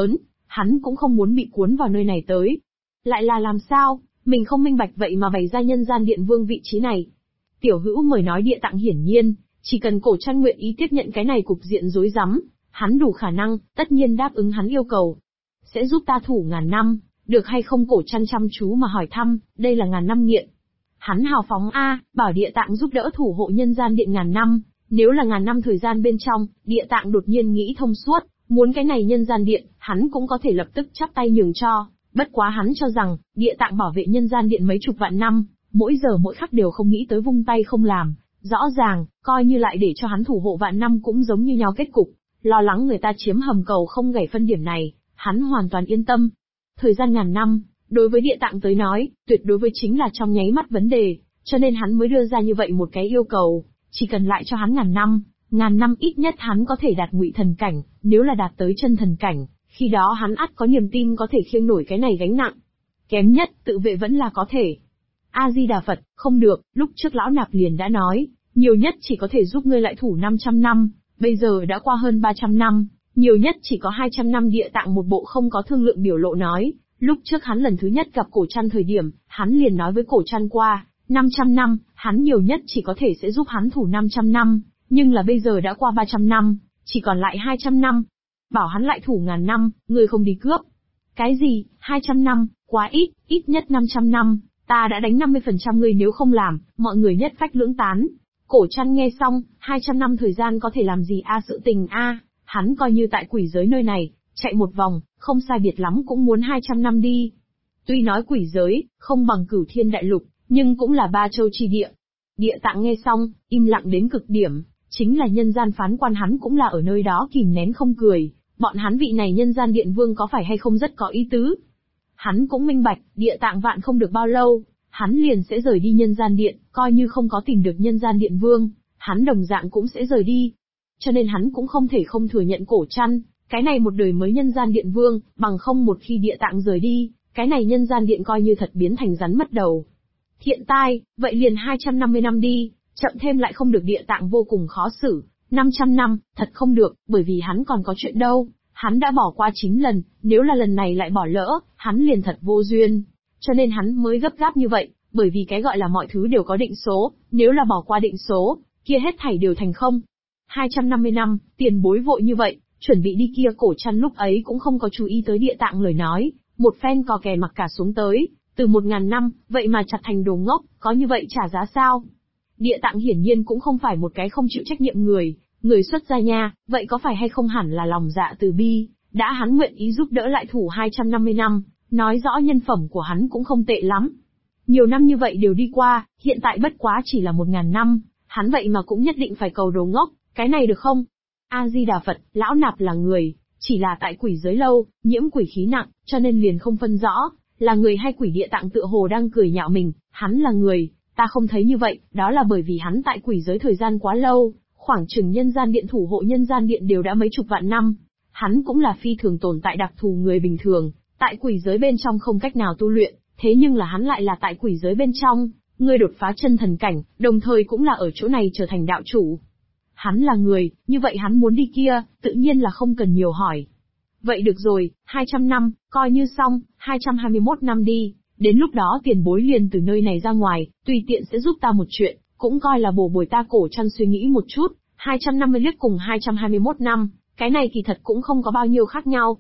Speaker 1: hắn cũng không muốn bị cuốn vào nơi này tới. Lại là làm sao, mình không minh bạch vậy mà bày ra nhân gian điện vương vị trí này. Tiểu Hữu mời nói Địa Tạng hiển nhiên, chỉ cần Cổ Trăn nguyện ý tiếp nhận cái này cục diện rối rắm, hắn đủ khả năng, tất nhiên đáp ứng hắn yêu cầu. Sẽ giúp ta thủ ngàn năm, được hay không? Cổ Trăn chăm chú mà hỏi thăm, đây là ngàn năm nghiện. Hắn hào phóng bảo Địa Tạng giúp đỡ thủ hộ nhân gian điện ngàn năm, nếu là ngàn năm thời gian bên trong, Địa Tạng đột nhiên nghĩ thông suốt, muốn cái này nhân gian điện, hắn cũng có thể lập tức chắp tay nhường cho, bất quá hắn cho rằng, Địa Tạng bảo vệ nhân gian điện mấy chục vạn năm, mỗi giờ mỗi khắc đều không nghĩ tới vung tay không làm, rõ ràng, coi như lại để cho hắn thủ hộ vạn năm cũng giống như nhau kết cục, lo lắng người ta chiếm hầm cầu không gảy phân điểm này, hắn hoàn toàn yên tâm. Thời gian ngàn năm, đối với Địa Tạng tới nói, tuyệt đối với chính là trong nháy mắt vấn đề, cho nên hắn mới đưa ra như vậy một cái yêu cầu, chỉ cần lại cho hắn ngàn năm ít nhất hắn có thể đạt ngụy thần cảnh, nếu là đạt tới chân thần cảnh, khi đó hắn ắt có niềm tin có thể khiêng nổi cái này gánh nặng. Kém nhất, tự vệ vẫn là có thể. A-di-đà Phật, không được, lúc trước lão nạp liền đã nói, nhiều nhất chỉ có thể giúp ngươi lại thủ 500 năm, bây giờ đã qua hơn 300 năm, nhiều nhất chỉ có 200 năm. Địa Tạng một bộ không có thương lượng biểu lộ nói, lúc trước hắn lần thứ nhất gặp Cổ Trăn thời điểm, hắn liền nói với Cổ Trăn qua, 500 năm, hắn nhiều nhất chỉ có thể sẽ giúp hắn thủ 500 năm, nhưng là bây giờ đã qua 300 năm, chỉ còn lại 200 năm. Bảo hắn lại thủ ngàn năm, ngươi không đi cướp. Cái gì, 200 năm, quá ít, ít nhất 500 năm, ta đã đánh 50% ngươi nếu không làm, mọi người nhất phách lưỡng tán. Cổ Trăn nghe xong, 200 năm thời gian có thể làm gì sự tình hắn coi như tại quỷ giới nơi này, chạy một vòng, không sai biệt lắm cũng muốn 200 năm đi. Tuy nói quỷ giới, không bằng Cửu Thiên Đại Lục, nhưng cũng là ba châu chi địa. Địa Tạng nghe xong, im lặng đến cực điểm, chính là nhân gian phán quan hắn cũng là ở nơi đó kìm nén không cười, bọn hắn vị này nhân gian điện vương có phải hay không rất có ý tứ. Hắn cũng minh bạch, Địa Tạng vạn không được bao lâu, hắn liền sẽ rời đi nhân gian điện, coi như không có tìm được nhân gian điện vương, hắn đồng dạng cũng sẽ rời đi. Cho nên hắn cũng không thể không thừa nhận Cổ Trăn, cái này một đời mới nhân gian điện vương, bằng không một khi Địa Tạng rời đi, cái này nhân gian điện coi như thật biến thành rắn mất đầu. Thiện tai, vậy liền 250 năm đi, chậm thêm lại không được. Địa Tạng vô cùng khó xử, 500 năm, thật không được, bởi vì hắn còn có chuyện đâu, hắn đã bỏ qua 9 lần, nếu là lần này lại bỏ lỡ, hắn liền thật vô duyên. Cho nên hắn mới gấp gáp như vậy, bởi vì cái gọi là mọi thứ đều có định số, nếu là bỏ qua định số, kia hết thảy đều thành không. 250 năm, tiền bối vội như vậy, chuẩn bị đi kia. Cổ Trăn lúc ấy cũng không có chú ý tới Địa Tạng lời nói, một phen cò kè mặc cả xuống tới, từ 1000 năm, vậy mà chặt thành đồ ngốc, có như vậy trả giá sao? Địa Tạng hiển nhiên cũng không phải một cái không chịu trách nhiệm người xuất gia nha, vậy có phải hay không hẳn là lòng dạ từ bi, đã hắn nguyện ý giúp đỡ lại thủ 250 năm, nói rõ nhân phẩm của hắn cũng không tệ lắm. Nhiều năm như vậy đều đi qua, hiện tại bất quá chỉ là 1000 năm, hắn vậy mà cũng nhất định phải cầu đồ ngốc, cái này được không? A-di-đà Phật, lão nạp là người, chỉ là tại quỷ giới lâu, nhiễm quỷ khí nặng, cho nên liền không phân rõ, là người hay quỷ. Địa Tạng tựa hồ đang cười nhạo mình, hắn là người, ta không thấy như vậy, đó là bởi vì hắn tại quỷ giới thời gian quá lâu, khoảng chừng nhân gian điện thủ hộ nhân gian điện đều đã mấy chục vạn năm. Hắn cũng là phi thường tồn tại đặc thù người bình thường, tại quỷ giới bên trong không cách nào tu luyện, thế nhưng là hắn lại là tại quỷ giới bên trong, người đột phá chân thần cảnh, đồng thời cũng là ở chỗ này trở thành đạo chủ. Hắn là người, như vậy hắn muốn đi kia, tự nhiên là không cần nhiều hỏi. Vậy được rồi, 200 năm, coi như xong, 221 năm đi, đến lúc đó tiền bối liền từ nơi này ra ngoài, tùy tiện sẽ giúp ta một chuyện, cũng coi là bổ bồi ta. Cổ Trăn suy nghĩ một chút, 250 liếc cùng 221 năm, cái này kỳ thật cũng không có bao nhiêu khác nhau,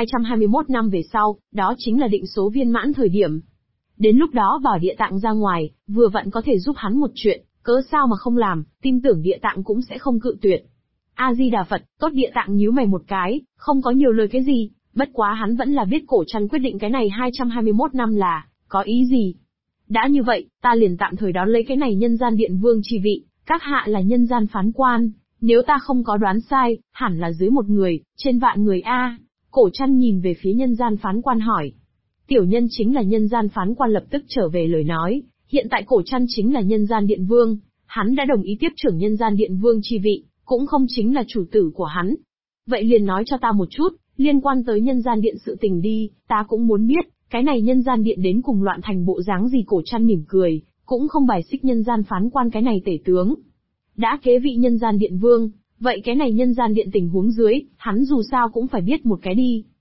Speaker 1: 221 năm về sau, đó chính là định số viên mãn thời điểm. Đến lúc đó bảo Địa Tạng ra ngoài, vừa vặn có thể giúp hắn một chuyện, cớ sao mà không làm, tin tưởng Địa Tạng cũng sẽ không cự tuyệt. A-di-đà Phật, tốt. Địa Tạng nhíu mày một cái, không có nhiều lời cái gì, bất quá hắn vẫn là biết Cổ Trăn quyết định cái này 221 năm là, có ý gì. Đã như vậy, ta liền tạm thời đón lấy cái này nhân gian điện vương chi vị, các hạ là nhân gian phán quan, nếu ta không có đoán sai, hẳn là dưới 1 người, trên vạn người a. Cổ Trăn nhìn về phía nhân gian phán quan hỏi. Tiểu nhân chính là nhân gian phán quan lập tức trở về lời nói, hiện tại Cổ Trăn chính là nhân gian điện vương, hắn đã đồng ý tiếp trưởng nhân gian điện vương chi vị, cũng không chính là chủ tử của hắn. Vậy liền nói cho ta một chút, liên quan tới nhân gian điện sự tình đi, ta cũng muốn biết, cái này nhân gian điện đến cùng loạn thành bộ dáng gì. Cổ Trăn mỉm cười, cũng không bài xích nhân gian phán quan cái này tể tướng. Đã kế vị nhân gian điện vương, vậy cái này nhân gian điện tình huống dưới, hắn dù sao cũng phải biết một cái đi.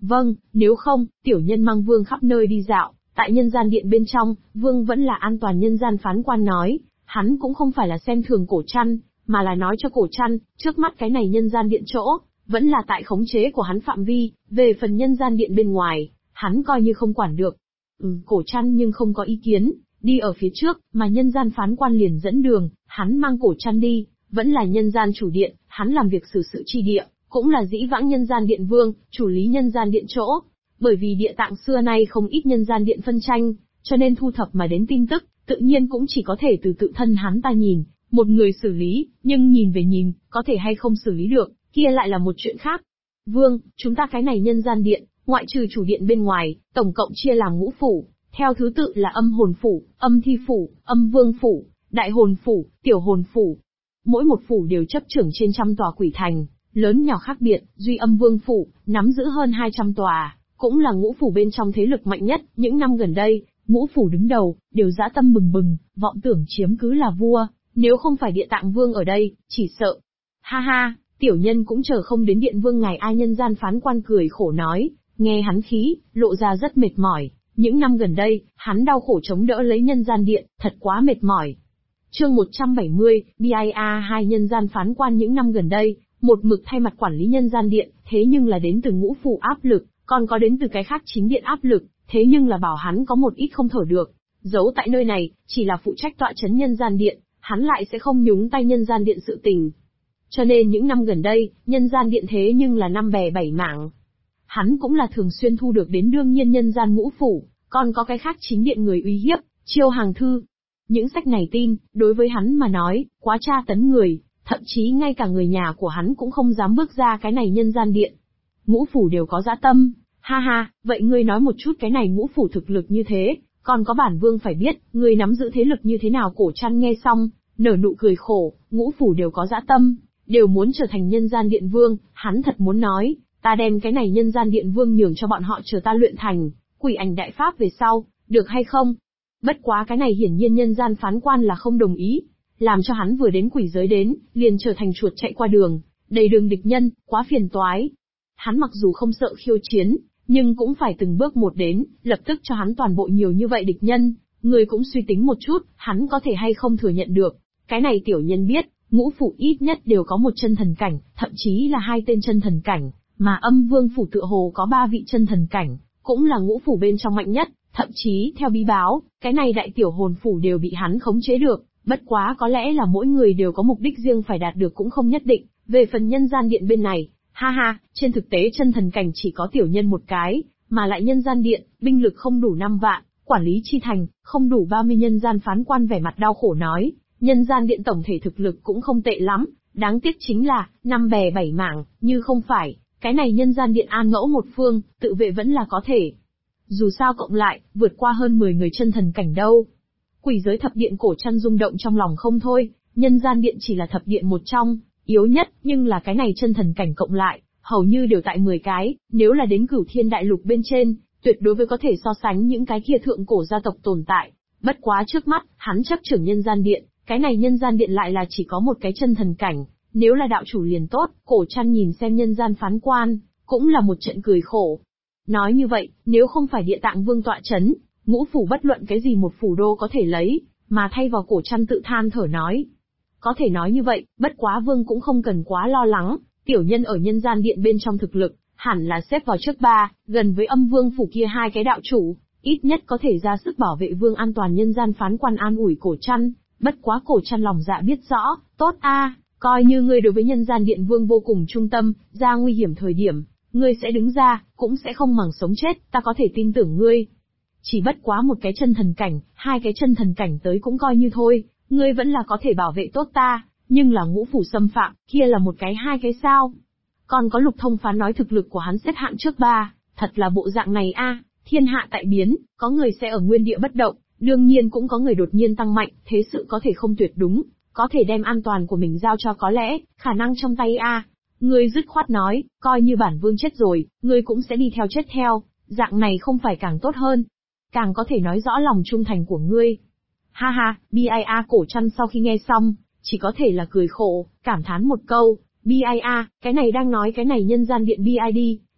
Speaker 1: Vâng, nếu không, tiểu nhân mang vương khắp nơi đi dạo, tại nhân gian điện bên trong, vương vẫn là an toàn. Nhân gian phán quan nói, hắn cũng không phải là xem thường cổ trăn, mà là nói cho cổ trăn, trước mắt cái này nhân gian điện chỗ, vẫn là tại khống chế của hắn phạm vi, về phần nhân gian điện bên ngoài, hắn coi như không quản được. Cổ trăn nhưng không có ý kiến, đi ở phía trước, mà nhân gian phán quan liền dẫn đường, hắn mang cổ trăn đi, vẫn là nhân gian chủ điện, hắn làm việc xử sự chi địa, cũng là dĩ vãng nhân gian điện vương, chủ lý nhân gian điện chỗ. Bởi vì địa tạng xưa nay không ít nhân gian điện phân tranh, cho nên thu thập mà đến tin tức, tự nhiên cũng chỉ có thể từ tự thân hắn ta nhìn, một người xử lý, nhưng nhìn về nhìn, có thể hay không xử lý được, kia lại là một chuyện khác. Vương, chúng ta cái này nhân gian điện, ngoại trừ chủ điện bên ngoài, tổng cộng chia làm ngũ phủ, theo thứ tự là âm hồn phủ, âm thi phủ, âm vương phủ, đại hồn phủ, tiểu hồn phủ. Mỗi một phủ đều chấp trưởng trên trăm tòa quỷ thành, lớn nhỏ khác biệt, duy âm vương phủ, nắm giữ hơn 200 tòa, cũng là ngũ phủ bên trong thế lực mạnh nhất. Những năm gần đây, ngũ phủ đứng đầu, đều dã tâm bừng bừng, vọng tưởng chiếm cứ là vua, nếu không phải địa tạng vương ở đây, chỉ sợ. Ha ha, tiểu nhân cũng chờ không đến điện vương ngài ai. Nhân gian phán quan cười khổ nói, nghe hắn khí, lộ ra rất mệt mỏi. Những năm gần đây, hắn đau khổ chống đỡ lấy nhân gian điện, thật quá mệt mỏi. Chương 170, BIA 2. Nhân gian phán quan những năm gần đây, một mực thay mặt quản lý nhân gian điện, thế nhưng là đến từ ngũ phủ áp lực, còn có đến từ cái khác chính điện áp lực, thế nhưng là bảo hắn có một ít không thở được. Giấu tại nơi này, chỉ là phụ trách tọa chấn nhân gian điện, hắn lại sẽ không nhúng tay nhân gian điện sự tình. Cho nên những năm gần đây, nhân gian điện thế nhưng là năm bè bảy mảng. Hắn cũng là thường xuyên thu được đến đương nhiên nhân gian ngũ phủ, còn có cái khác chính điện người uy hiếp, chiêu hàng thư. Những sách này tin, đối với hắn mà nói, quá tra tấn người, thậm chí ngay cả người nhà của hắn cũng không dám bước ra cái này nhân gian điện. Ngũ phủ đều có dã tâm, ha ha, vậy ngươi nói một chút cái này ngũ phủ thực lực như thế, còn có bản vương phải biết, ngươi nắm giữ thế lực như thế nào. Cổ trăn nghe xong, nở nụ cười khổ, ngũ phủ đều có dã tâm, đều muốn trở thành nhân gian điện vương, hắn thật muốn nói, ta đem cái này nhân gian điện vương nhường cho bọn họ chờ ta luyện thành quỷ ảnh đại pháp về sau, được hay không? Bất quá cái này hiển nhiên nhân gian phán quan là không đồng ý, làm cho hắn vừa đến quỷ giới đến, liền trở thành chuột chạy qua đường, đầy đường địch nhân, quá phiền toái. Hắn mặc dù không sợ khiêu chiến, nhưng cũng phải từng bước một đến, lập tức cho hắn toàn bộ nhiều như vậy địch nhân, người cũng suy tính một chút, hắn có thể hay không thừa nhận được. Cái này tiểu nhân biết, ngũ phủ ít nhất đều có một chân thần cảnh, thậm chí là 2 tên chân thần cảnh, mà âm vương phủ tựa hồ có 3 vị chân thần cảnh, cũng là ngũ phủ bên trong mạnh nhất, thậm chí theo bí báo, cái này đại tiểu hồn phủ đều bị hắn khống chế được, bất quá có lẽ là mỗi người đều có mục đích riêng phải đạt được cũng không nhất định. Về phần nhân gian điện bên này, ha ha, trên thực tế chân thần cảnh chỉ có tiểu nhân một cái, mà lại nhân gian điện, binh lực không đủ 5 vạn, quản lý chi thành, không đủ 30. Nhân gian phán quan vẻ mặt đau khổ nói, nhân gian điện tổng thể thực lực cũng không tệ lắm, đáng tiếc chính là, năm bè bảy mảng, như không phải, cái này nhân gian điện an ngẫu một phương, tự vệ vẫn là có thể. Dù sao cộng lại, vượt qua hơn 10 người chân thần cảnh đâu. Quỷ giới thập điện cổ trăn rung động trong lòng không thôi, nhân gian điện chỉ là thập điện một trong, yếu nhất, nhưng là cái này chân thần cảnh cộng lại, hầu như đều tại 10 cái, nếu là đến Cửu Thiên đại lục bên trên, tuyệt đối với có thể so sánh những cái kia thượng cổ gia tộc tồn tại. Bất quá trước mắt, hắn chấp trưởng nhân gian điện, cái này nhân gian điện lại là chỉ có một cái chân thần cảnh, nếu là đạo chủ liền tốt. Cổ trăn nhìn xem nhân gian phán quan, cũng là một trận cười khổ. Nói như vậy, nếu không phải địa tạng vương tọa chấn, ngũ phủ bất luận cái gì một phủ đô có thể lấy, mà thay vào cổ trăn tự than thở nói. Có thể nói như vậy, bất quá vương cũng không cần quá lo lắng, tiểu nhân ở nhân gian điện bên trong thực lực, hẳn là xếp vào trước 3, gần với âm vương phủ kia 2 cái đạo chủ, ít nhất có thể ra sức bảo vệ vương an toàn. Nhân gian phán quan an ủi cổ trăn, bất quá cổ trăn lòng dạ biết rõ, tốt a, coi như ngươi đối với nhân gian điện vương vô cùng trung tâm, ra nguy hiểm thời điểm, ngươi sẽ đứng ra, cũng sẽ không màng sống chết, ta có thể tin tưởng ngươi. Chỉ bất quá một cái chân thần cảnh, 2 cái chân thần cảnh tới cũng coi như thôi, ngươi vẫn là có thể bảo vệ tốt ta, nhưng là ngũ phủ xâm phạm, kia là một cái 2 cái sao? Còn có Lục Thông Phán nói thực lực của hắn xếp hạng trước 3, thật là bộ dạng này a, thiên hạ tại biến, có người sẽ ở nguyên địa bất động, đương nhiên cũng có người đột nhiên tăng mạnh, thế sự có thể không tuyệt đúng, có thể đem an toàn của mình giao cho có lẽ, khả năng trong tay a. Ngươi dứt khoát nói, coi như bản vương chết rồi, ngươi cũng sẽ đi theo chết theo, dạng này không phải càng tốt hơn, càng có thể nói rõ lòng trung thành của ngươi. Ha ha, BIA cổ trăn sau khi nghe xong, chỉ có thể là cười khổ, cảm thán một câu, BIA, cái này đang nói cái này nhân gian điện BID,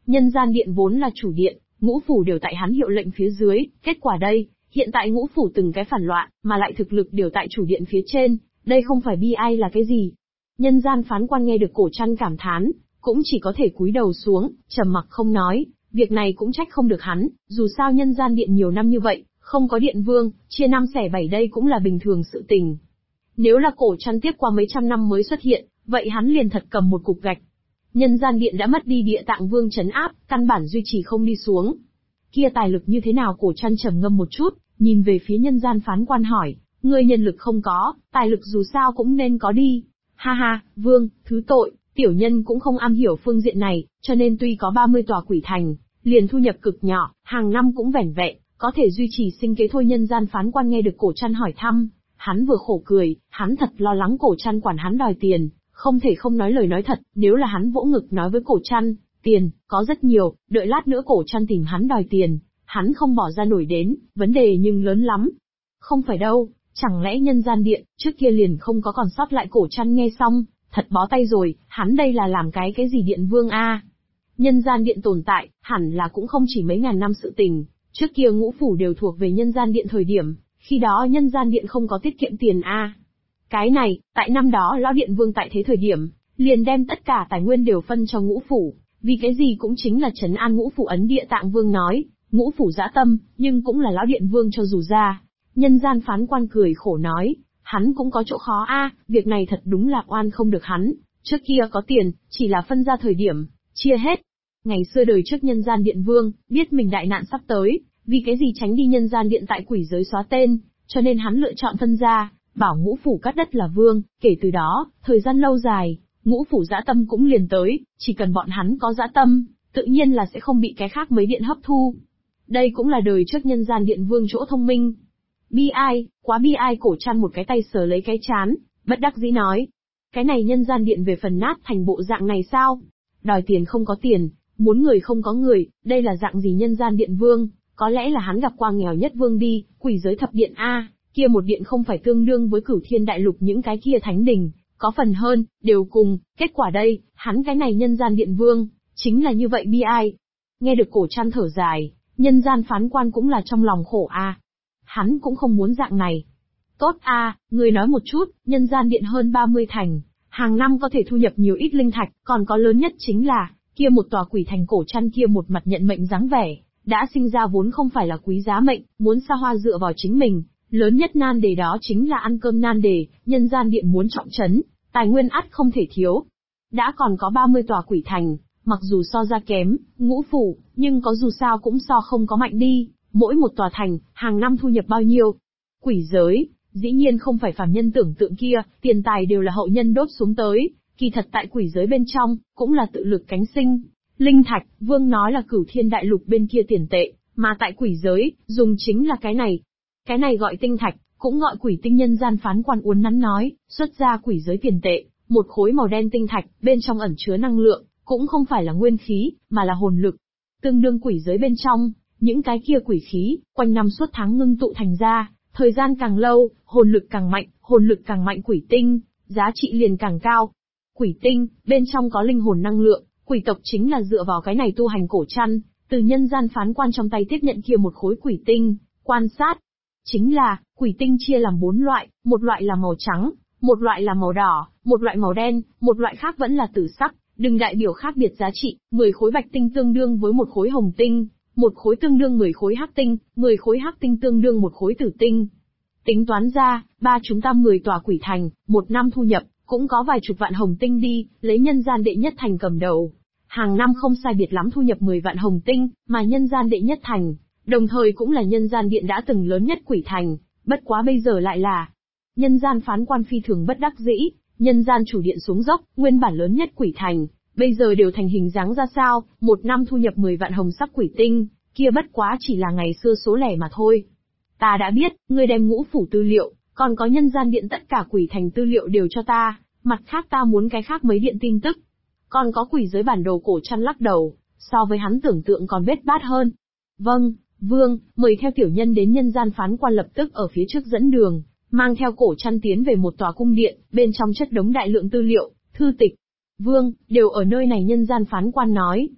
Speaker 1: Nhân gian điện vốn là chủ điện, ngũ phủ đều tại hắn hiệu lệnh phía dưới, kết quả đây, hiện tại ngũ phủ từng cái phản loạn, mà lại thực lực đều tại chủ điện phía trên, đây không phải bi ai là cái gì? Nhân gian phán quan nghe được Cổ Trăn cảm thán, cũng chỉ có thể cúi đầu xuống, trầm mặc không nói, việc này cũng trách không được hắn, dù sao nhân gian điện nhiều năm như vậy, không có điện vương, chia năm xẻ bảy đây cũng là bình thường sự tình. Nếu là Cổ Trăn tiếp qua mấy trăm năm mới xuất hiện, vậy hắn liền thật cầm một cục gạch. Nhân gian điện đã mất đi địa tạng vương trấn áp, căn bản duy trì không đi xuống. Kia tài lực như thế nào? Cổ Trăn trầm ngâm một chút, nhìn về phía nhân gian phán quan hỏi, ngươi nhân lực không có, tài lực dù sao cũng nên có đi. Ha ha, vương, thứ tội, tiểu nhân cũng không am hiểu phương diện này, cho nên tuy có 30 tòa quỷ thành, liền thu nhập cực nhỏ, hàng năm cũng vẻn vẹn, có thể duy trì sinh kế thôi. Nhân gian phán quan nghe được Cổ Trăn hỏi thăm, hắn vừa khổ cười, hắn thật lo lắng Cổ Trăn quản hắn đòi tiền, không thể không nói lời nói thật, nếu là hắn vỗ ngực nói với Cổ Trăn, tiền, có rất nhiều, đợi lát nữa Cổ Trăn tìm hắn đòi tiền, hắn không bỏ ra nổi đến, vấn đề nhưng lớn lắm. Không phải đâu, chẳng lẽ nhân gian điện, trước kia liền không có còn sót lại? Cổ Trăn nghe xong, thật bó tay rồi, hắn đây là làm cái gì điện vương a? Nhân gian điện tồn tại, hẳn là cũng không chỉ mấy ngàn năm sự tình, trước kia ngũ phủ đều thuộc về nhân gian điện thời điểm, khi đó nhân gian điện không có tiết kiệm tiền a. Cái này, tại năm đó lão điện vương tại thế thời điểm, liền đem tất cả tài nguyên đều phân cho ngũ phủ, vì cái gì cũng chính là trấn an ngũ phủ. Ấn Địa Tạng Vương nói, ngũ phủ dã tâm, nhưng cũng là lão điện vương cho dù ra. Nhân gian phán quan cười khổ nói, hắn cũng có chỗ khó a, việc này thật đúng là oan không được hắn, trước kia có tiền, chỉ là phân ra thời điểm, chia hết. Ngày xưa đời trước nhân gian điện vương, biết mình đại nạn sắp tới, vì cái gì tránh đi nhân gian điện tại quỷ giới xóa tên, cho nên hắn lựa chọn phân ra, bảo ngũ phủ cắt đất là vương, kể từ đó, thời gian lâu dài, ngũ phủ dã tâm cũng liền tới, chỉ cần bọn hắn có dã tâm, tự nhiên là sẽ không bị cái khác mấy điện hấp thu. Đây cũng là đời trước nhân gian điện vương chỗ thông minh. Bi ai, quá bi ai. Cổ Trăn một cái tay sờ lấy cái chán, bất đắc dĩ nói. Cái này nhân gian điện về phần nát thành bộ dạng này sao? Đòi tiền không có tiền, muốn người không có người, đây là dạng gì nhân gian điện vương? Có lẽ là hắn gặp qua nghèo nhất vương đi, quỷ giới thập điện a, kia một điện không phải tương đương với Cửu Thiên Đại Lục những cái kia thánh đình, có phần hơn, đều cùng, kết quả đây, hắn cái này nhân gian điện vương, chính là như vậy bi ai. Nghe được Cổ Trăn thở dài, nhân gian phán quan cũng là trong lòng khổ a. Hắn cũng không muốn dạng này. Tốt a, người nói một chút, nhân gian điện hơn 30 thành, hàng năm có thể thu nhập nhiều ít linh thạch, còn có lớn nhất chính là, kia một tòa quỷ thành. Cổ Trăn kia một mặt nhận mệnh dáng vẻ, đã sinh ra vốn không phải là quý giá mệnh, muốn xa hoa dựa vào chính mình, lớn nhất nan đề đó chính là ăn cơm nan đề, nhân gian điện muốn trọng trấn, tài nguyên ắt không thể thiếu. Đã còn có 30 tòa quỷ thành, mặc dù so ra kém, ngũ phủ, nhưng có dù sao cũng so không có mạnh đi, mỗi một tòa thành, hàng năm thu nhập bao nhiêu. Quỷ giới, dĩ nhiên không phải phàm nhân tưởng tượng kia, tiền tài đều là hậu nhân đốt xuống tới, kỳ thật tại quỷ giới bên trong, cũng là tự lực cánh sinh. Linh thạch, vương nói là Cửu Thiên Đại Lục bên kia tiền tệ, mà tại quỷ giới, dùng chính là cái này. Cái này gọi tinh thạch, cũng gọi quỷ tinh. Nhân gian phán quan uốn nắn nói, xuất ra quỷ giới tiền tệ, một khối màu đen tinh thạch, bên trong ẩn chứa năng lượng, cũng không phải là nguyên khí, mà là hồn lực. Tương đương quỷ giới bên trong, những cái kia quỷ khí, quanh năm suốt tháng ngưng tụ thành ra, thời gian càng lâu, hồn lực càng mạnh quỷ tinh, giá trị liền càng cao. Quỷ tinh, bên trong có linh hồn năng lượng, quỷ tộc chính là dựa vào cái này tu hành. Cổ Trăn, từ nhân gian phán quan trong tay tiếp nhận kia một khối quỷ tinh, quan sát. Chính là, quỷ tinh chia làm 4 loại, một loại là màu trắng, một loại là màu đỏ, một loại màu đen, một loại khác vẫn là tử sắc, đừng đại biểu khác biệt giá trị. 10 khối bạch tinh tương đương với một khối hồng tinh, một khối tương đương 10 khối hắc tinh, 10 khối hắc tinh tương đương một khối tử tinh. Tính toán ra, chúng ta 10 tòa quỷ thành, một năm thu nhập, cũng có vài chục vạn hồng tinh đi, lấy nhân gian đệ nhất thành cầm đầu. Hàng năm không sai biệt lắm thu nhập 10 vạn hồng tinh, mà nhân gian đệ nhất thành, đồng thời cũng là nhân gian điện đã từng lớn nhất quỷ thành, bất quá bây giờ lại là. Nhân gian phán quan phi thường bất đắc dĩ, nhân gian chủ điện xuống dốc, nguyên bản lớn nhất quỷ thành, bây giờ đều thành hình dáng ra sao, một năm thu nhập 10 vạn hồng sắc quỷ tinh, kia bất quá chỉ là ngày xưa số lẻ mà thôi. Ta đã biết, ngươi đem ngũ phủ tư liệu, còn có nhân gian điện tất cả quỷ thành tư liệu đều cho ta, mặt khác ta muốn cái khác mấy điện tin tức. Còn có quỷ giới bản đồ. Cổ Trăn lắc đầu, so với hắn tưởng tượng còn bết bát hơn. Vâng, vương, mời theo tiểu nhân đến. Nhân gian phán quan lập tức ở phía trước dẫn đường, mang theo Cổ Trăn tiến về một tòa cung điện, bên trong chất đống đại lượng tư liệu, thư tịch. Vương, đều ở nơi này. Nhân gian phán quan nói.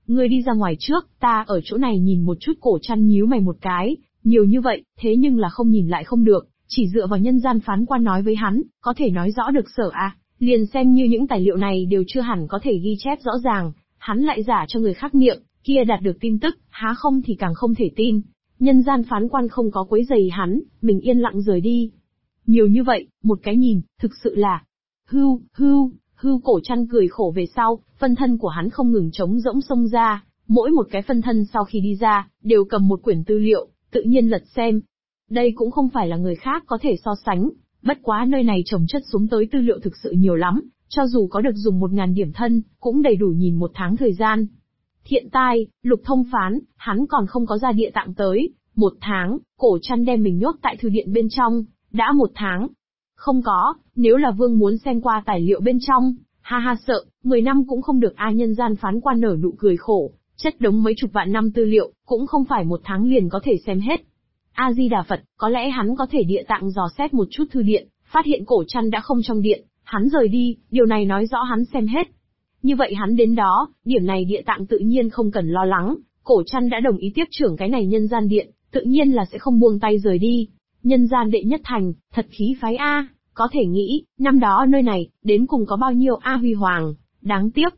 Speaker 1: Ngươi đi ra ngoài trước, ta ở chỗ này nhìn một chút. Cổ Trăn nhíu mày một cái, nhiều như vậy, thế nhưng là không nhìn lại không được, chỉ dựa vào nhân gian phán quan nói với hắn, có thể nói rõ được sở à, liền xem như những tài liệu này đều chưa hẳn có thể ghi chép rõ ràng, hắn lại giả cho người khác miệng, kia đạt được tin tức, há không thì càng không thể tin. Nhân gian phán quan không có quấy rầy hắn, mình yên lặng rời đi. Nhiều như vậy, một cái nhìn, thực sự là hưu. Cổ Trăn cười khổ về sau, phân thân của hắn không ngừng trống rỗng xông ra, mỗi một cái phân thân sau khi đi ra, đều cầm một quyển tư liệu, tự nhiên lật xem. Đây cũng không phải là người khác có thể so sánh, bất quá nơi này chồng chất xuống tới tư liệu thực sự nhiều lắm, cho dù có được dùng 1000 điểm thân, cũng đầy đủ nhìn 1 tháng thời gian. Thiện tai, Lục Thông phán, hắn còn không có ra địa tạng tới, 1 tháng, Cổ Trăn đem mình nhốt tại thư điện bên trong, đã 1 tháng. Không có, nếu là vương muốn xem qua tài liệu bên trong, ha sợ, 10 năm cũng không được. Nhân gian phán quan nở nụ cười khổ, chất đống mấy chục vạn năm tư liệu, cũng không phải 1 tháng liền có thể xem hết. A-di-đà Phật, có lẽ hắn có thể địa tạng dò xét một chút thư điện, phát hiện Cổ Trăn đã không trong điện, hắn rời đi, điều này nói rõ hắn xem hết. Như vậy hắn đến đó, điểm này địa tạng tự nhiên không cần lo lắng, Cổ Trăn đã đồng ý tiếp trưởng cái này nhân gian điện, tự nhiên là sẽ không buông tay rời đi. Nhân gian đệ nhất thành, thật khí phái a, có thể nghĩ, năm đó nơi này, đến cùng có bao nhiêu huy hoàng, đáng tiếc,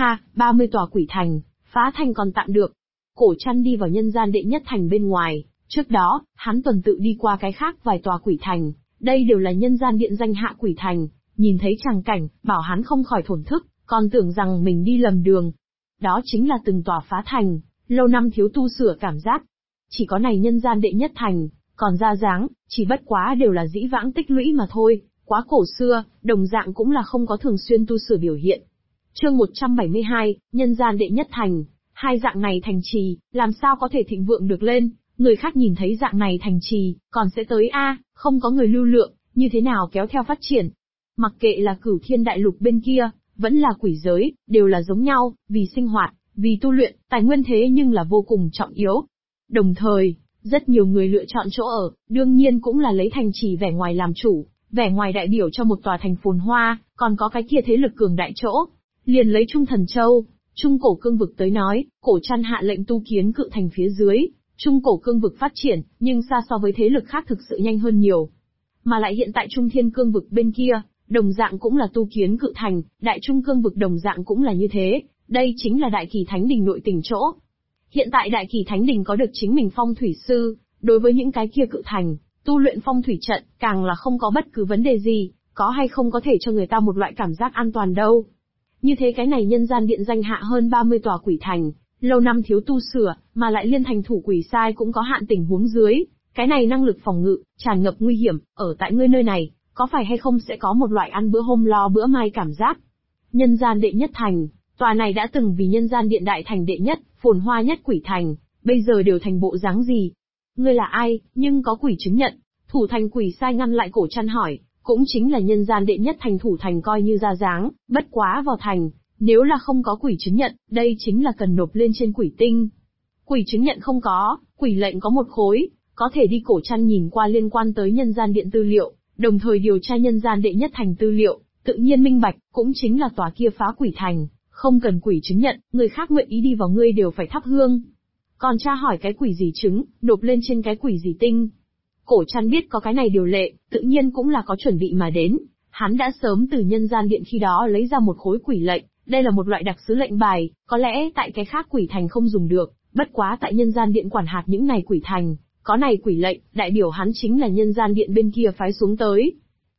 Speaker 1: 30 tòa quỷ thành, phá thành còn tạm được. Cổ Trăn đi vào nhân gian đệ nhất thành bên ngoài, trước đó, hắn tuần tự đi qua cái khác vài tòa quỷ thành, đây đều là nhân gian điện danh hạ quỷ thành, nhìn thấy tràng cảnh, bảo hắn không khỏi thổn thức, còn tưởng rằng mình đi lầm đường. Đó chính là từng tòa phá thành, lâu năm thiếu tu sửa cảm giác. Chỉ có này nhân gian đệ nhất thành, còn ra dáng, chỉ bất quá đều là dĩ vãng tích lũy mà thôi, quá cổ xưa, đồng dạng cũng là không có thường xuyên tu sửa biểu hiện. Chương 172, nhân gian đệ nhất thành, hai dạng này thành trì, làm sao có thể thịnh vượng được lên, người khác nhìn thấy dạng này thành trì, còn sẽ tới không có người lưu lượng, như thế nào kéo theo phát triển. Mặc kệ là Cửu Thiên Đại Lục bên kia, vẫn là quỷ giới, đều là giống nhau, vì sinh hoạt, vì tu luyện, tài nguyên thế nhưng là vô cùng trọng yếu. Đồng thời, rất nhiều người lựa chọn chỗ ở, đương nhiên cũng là lấy thành trì vẻ ngoài làm chủ, vẻ ngoài đại biểu cho một tòa thành phồn hoa, còn có cái kia thế lực cường đại chỗ. Liền lấy Trung Thần Châu, Trung Cổ Cương Vực tới nói, Cổ Trăn hạ lệnh tu kiến cự thành phía dưới, Trung Cổ Cương Vực phát triển, nhưng xa so với thế lực khác thực sự nhanh hơn nhiều. Mà lại hiện tại Trung Thiên Cương Vực bên kia, đồng dạng cũng là tu kiến cự thành, Đại Trung Cương Vực đồng dạng cũng là như thế, đây chính là Đại Kỳ Thánh Đình nội tình chỗ. Hiện tại Đại Kỳ Thánh Đình có được chính mình phong thủy sư, đối với những cái kia cự thành, tu luyện phong thủy trận, càng là không có bất cứ vấn đề gì, có hay không có thể cho người ta một loại cảm giác an toàn đâu. Như thế cái này nhân gian điện danh hạ hơn 30 tòa quỷ thành, lâu năm thiếu tu sửa, mà lại liên thành thủ quỷ sai cũng có hạn tình huống dưới, cái này năng lực phòng ngự, tràn ngập nguy hiểm, ở tại ngươi nơi này, có phải hay không sẽ có một loại ăn bữa hôm lo bữa mai cảm giác. Nhân gian đệ nhất thành, tòa này đã từng vì nhân gian điện đại thành đệ nhất, phồn hoa nhất quỷ thành, bây giờ đều thành bộ dáng gì? Ngươi là ai, nhưng có quỷ chứng nhận? Thủ thành quỷ sai ngăn lại Cổ Trăn hỏi, cũng chính là nhân gian đệ nhất thành thủ thành coi như ra dáng, bất quá vào thành, nếu là không có quỷ chứng nhận, đây chính là cần nộp lên trên quỷ tinh. Quỷ chứng nhận không có, quỷ lệnh có một khối, có thể đi. Cổ Trăn nhìn qua liên quan tới nhân gian điện tư liệu, đồng thời điều tra nhân gian đệ nhất thành tư liệu, tự nhiên minh bạch, cũng chính là tòa kia phá quỷ thành, không cần quỷ chứng nhận, người khác nguyện ý đi vào ngươi đều phải thắp hương. Còn tra hỏi cái quỷ gì chứng, nộp lên trên cái quỷ gì tinh. Cổ Trăn biết có cái này điều lệ, tự nhiên cũng là có chuẩn bị mà đến, hắn đã sớm từ nhân gian điện khi đó lấy ra một khối quỷ lệnh, đây là một loại đặc sứ lệnh bài, có lẽ tại cái khác quỷ thành không dùng được, bất quá tại nhân gian điện quản hạt những này quỷ thành, có này quỷ lệnh, đại biểu hắn chính là nhân gian điện bên kia phái xuống tới.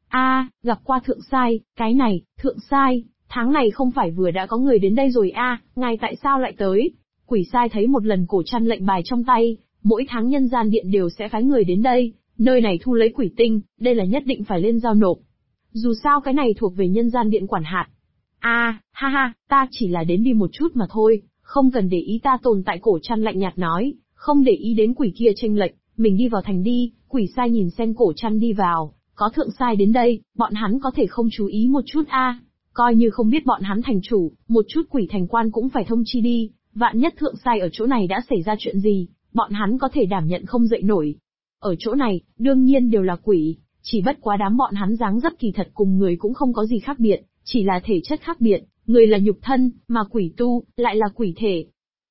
Speaker 1: Gặp qua thượng sai, cái này, thượng sai, tháng này không phải vừa đã có người đến đây rồi ngài tại sao lại tới? Quỷ sai thấy một lần Cổ Trăn lệnh bài trong tay, mỗi tháng nhân gian điện đều sẽ phái người đến đây, nơi này thu lấy quỷ tinh, đây là nhất định phải lên giao nộp. Dù sao cái này thuộc về nhân gian điện quản hạt. Ta chỉ là đến đi một chút mà thôi, không cần để ý ta tồn tại. Cổ Trăn lạnh nhạt nói, không để ý đến quỷ kia chênh lệch, mình đi vào thành đi. Quỷ sai nhìn xem Cổ Trăn đi vào, có thượng sai đến đây, bọn hắn có thể không chú ý một chút coi như không biết bọn hắn thành chủ, một chút quỷ thành quan cũng phải thông chi đi, vạn nhất thượng sai ở chỗ này đã xảy ra chuyện gì, bọn hắn có thể đảm nhận không dậy nổi. Ở chỗ này, đương nhiên đều là quỷ, chỉ bất quá đám bọn hắn dáng dấp kỳ thật cùng người cũng không có gì khác biệt, chỉ là thể chất khác biệt, người là nhục thân, mà quỷ tu, lại là quỷ thể.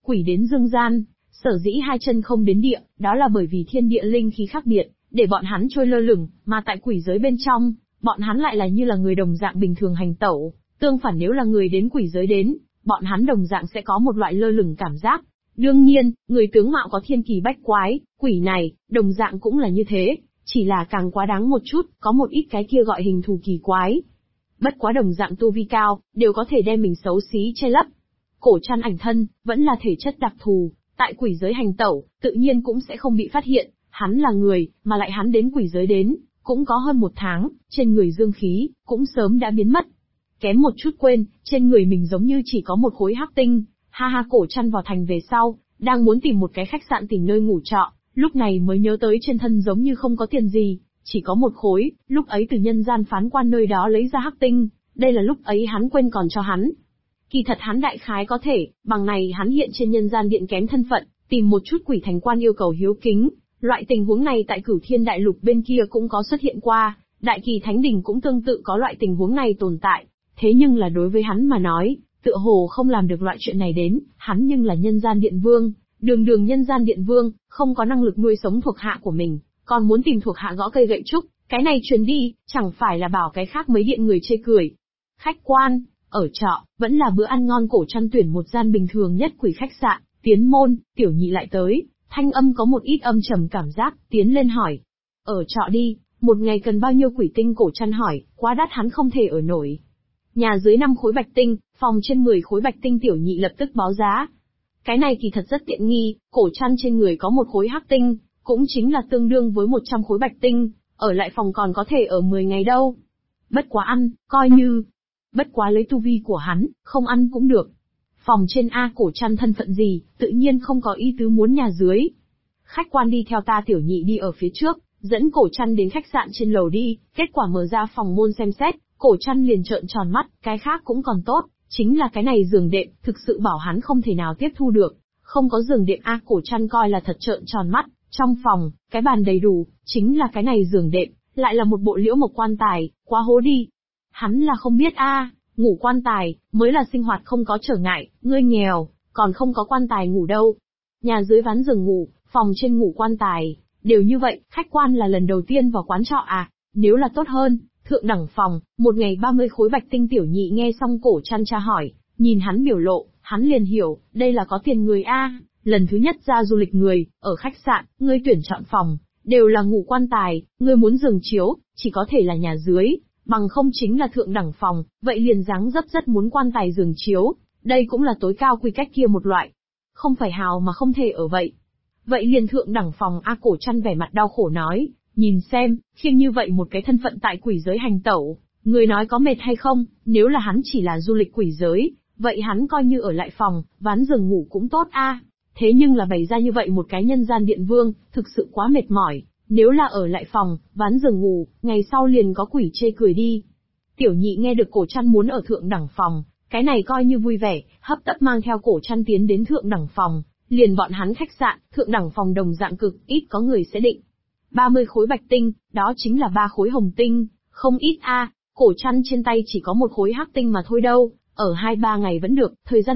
Speaker 1: Quỷ đến dương gian, sở dĩ hai chân không đến địa, đó là bởi vì thiên địa linh khí khác biệt, để bọn hắn trôi lơ lửng, mà tại quỷ giới bên trong, bọn hắn lại là như là người đồng dạng bình thường hành tẩu. Tương phản nếu là người đến quỷ giới đến, bọn hắn đồng dạng sẽ có một loại lơ lửng cảm giác. Đương nhiên, người tướng mạo có thiên kỳ bách quái, quỷ này, đồng dạng cũng là như thế, chỉ là càng quá đáng một chút, có một ít cái kia gọi hình thù kỳ quái. Bất quá đồng dạng tu vi cao, đều có thể đem mình xấu xí che lấp. Cổ Trăn ảnh thân, vẫn là thể chất đặc thù, tại quỷ giới hành tẩu, tự nhiên cũng sẽ không bị phát hiện, hắn là người, mà lại hắn đến quỷ giới đến, cũng có hơn 1 tháng, trên người dương khí, cũng sớm đã biến mất. Kém một chút quên, trên người mình giống như chỉ có một khối hắc tinh, ha ha. Cổ Trăn vào thành về sau, đang muốn tìm một cái khách sạn tìm nơi ngủ trọ, lúc này mới nhớ tới trên thân giống như không có tiền gì, chỉ có một khối, lúc ấy từ nhân gian phán quan nơi đó lấy ra hắc tinh, đây là lúc ấy hắn quên còn cho hắn. Kỳ thật hắn đại khái có thể, bằng này hắn hiện trên nhân gian điện kém thân phận, tìm một chút quỷ thành quan yêu cầu hiếu kính, loại tình huống này tại Cửu Thiên Đại Lục bên kia cũng có xuất hiện qua, Đại Kỳ Thánh Đình cũng tương tự có loại tình huống này tồn tại, thế nhưng là đối với hắn mà nói, tựa hồ không làm được loại chuyện này đến, hắn nhưng là nhân gian điện vương, đường nhân gian điện vương, không có năng lực nuôi sống thuộc hạ của mình, còn muốn tìm thuộc hạ gõ cây gậy trúc, cái này truyền đi, chẳng phải là bảo cái khác mấy điện người chê cười. Khách quan, ở trọ, vẫn là bữa ăn ngon. Cổ Trăn tuyển một gian bình thường nhất quỷ khách sạn, tiến môn, Tiểu Nhị lại tới, thanh âm có một ít âm trầm cảm giác, tiến lên hỏi. Ở trọ đi, một ngày cần bao nhiêu quỷ tinh? Cổ Trăn hỏi, quá đắt hắn không thể ở nổi. Nhà dưới 5 khối bạch tinh, phòng trên 10 khối bạch tinh. Tiểu Nhị lập tức báo giá. Cái này kỳ thật rất tiện nghi, Cổ Trăn trên người có 1 khối hắc tinh, cũng chính là tương đương với 100 khối bạch tinh, ở lại phòng còn có thể ở 10 ngày đâu. Bất quá ăn, coi như. Bất quá lấy tu vi của hắn, không ăn cũng được. Phòng trên A. Cổ Trăn thân phận gì, tự nhiên không có ý tứ muốn nhà dưới. Khách quan đi theo ta. Tiểu Nhị đi ở phía trước, dẫn Cổ Trăn đến khách sạn trên lầu đi, kết quả mở ra phòng môn xem xét, Cổ Trăn liền trợn tròn mắt, cái khác cũng còn tốt, chính là cái này giường đệm, thực sự bảo hắn không thể nào tiếp thu được. Không có giường đệm A. Cổ Trăn coi là thật trợn tròn mắt, trong phòng, cái bàn đầy đủ, chính là cái này giường đệm, lại là một bộ liễu mộc quan tài, quá hố đi. Hắn là không biết a, ngủ quan tài, mới là sinh hoạt không có trở ngại, ngươi nghèo, còn không có quan tài ngủ đâu. Nhà dưới ván giường ngủ, phòng trên ngủ quan tài, đều như vậy, khách quan là lần đầu tiên vào quán trọ à, nếu là tốt hơn, thượng đẳng phòng, một ngày 30 khối bạch tinh. Tiểu Nhị nghe xong Cổ Trăn tra hỏi, nhìn hắn biểu lộ, hắn liền hiểu, đây là có tiền người a, lần thứ nhất ra du lịch người, ở khách sạn, ngươi tuyển chọn phòng, đều là ngủ quan tài, ngươi muốn giường chiếu, chỉ có thể là nhà dưới. Bằng không chính là thượng đẳng phòng, vậy liền dáng dấp rất muốn quan tài giường chiếu, đây cũng là tối cao quy cách kia một loại. Không phải hào mà không thể ở vậy. Vậy liền thượng đẳng phòng A. Cổ Trăn vẻ mặt đau khổ nói, nhìn xem, khiêng như vậy một cái thân phận tại quỷ giới hành tẩu, người nói có mệt hay không, nếu là hắn chỉ là du lịch quỷ giới, vậy hắn coi như ở lại phòng, ván giường ngủ cũng tốt a. Thế nhưng là bày ra như vậy một cái nhân gian điện vương, thực sự quá mệt mỏi. Nếu là ở lại phòng, ván giường ngủ, ngày sau liền có quỷ chê cười đi. Tiểu Nhị nghe được Cổ Trăn muốn ở thượng đẳng phòng, cái này coi như vui vẻ, hấp tấp mang theo Cổ Trăn tiến đến thượng đẳng phòng, liền bọn hắn khách sạn, thượng đẳng phòng đồng dạng cực ít có người sẽ định. 30 khối bạch tinh, đó chính là 3 khối hồng tinh, không ít a. Cổ Trăn trên tay chỉ có 1 khối hắc tinh mà thôi đâu, ở 2-3 ngày vẫn được, thời gian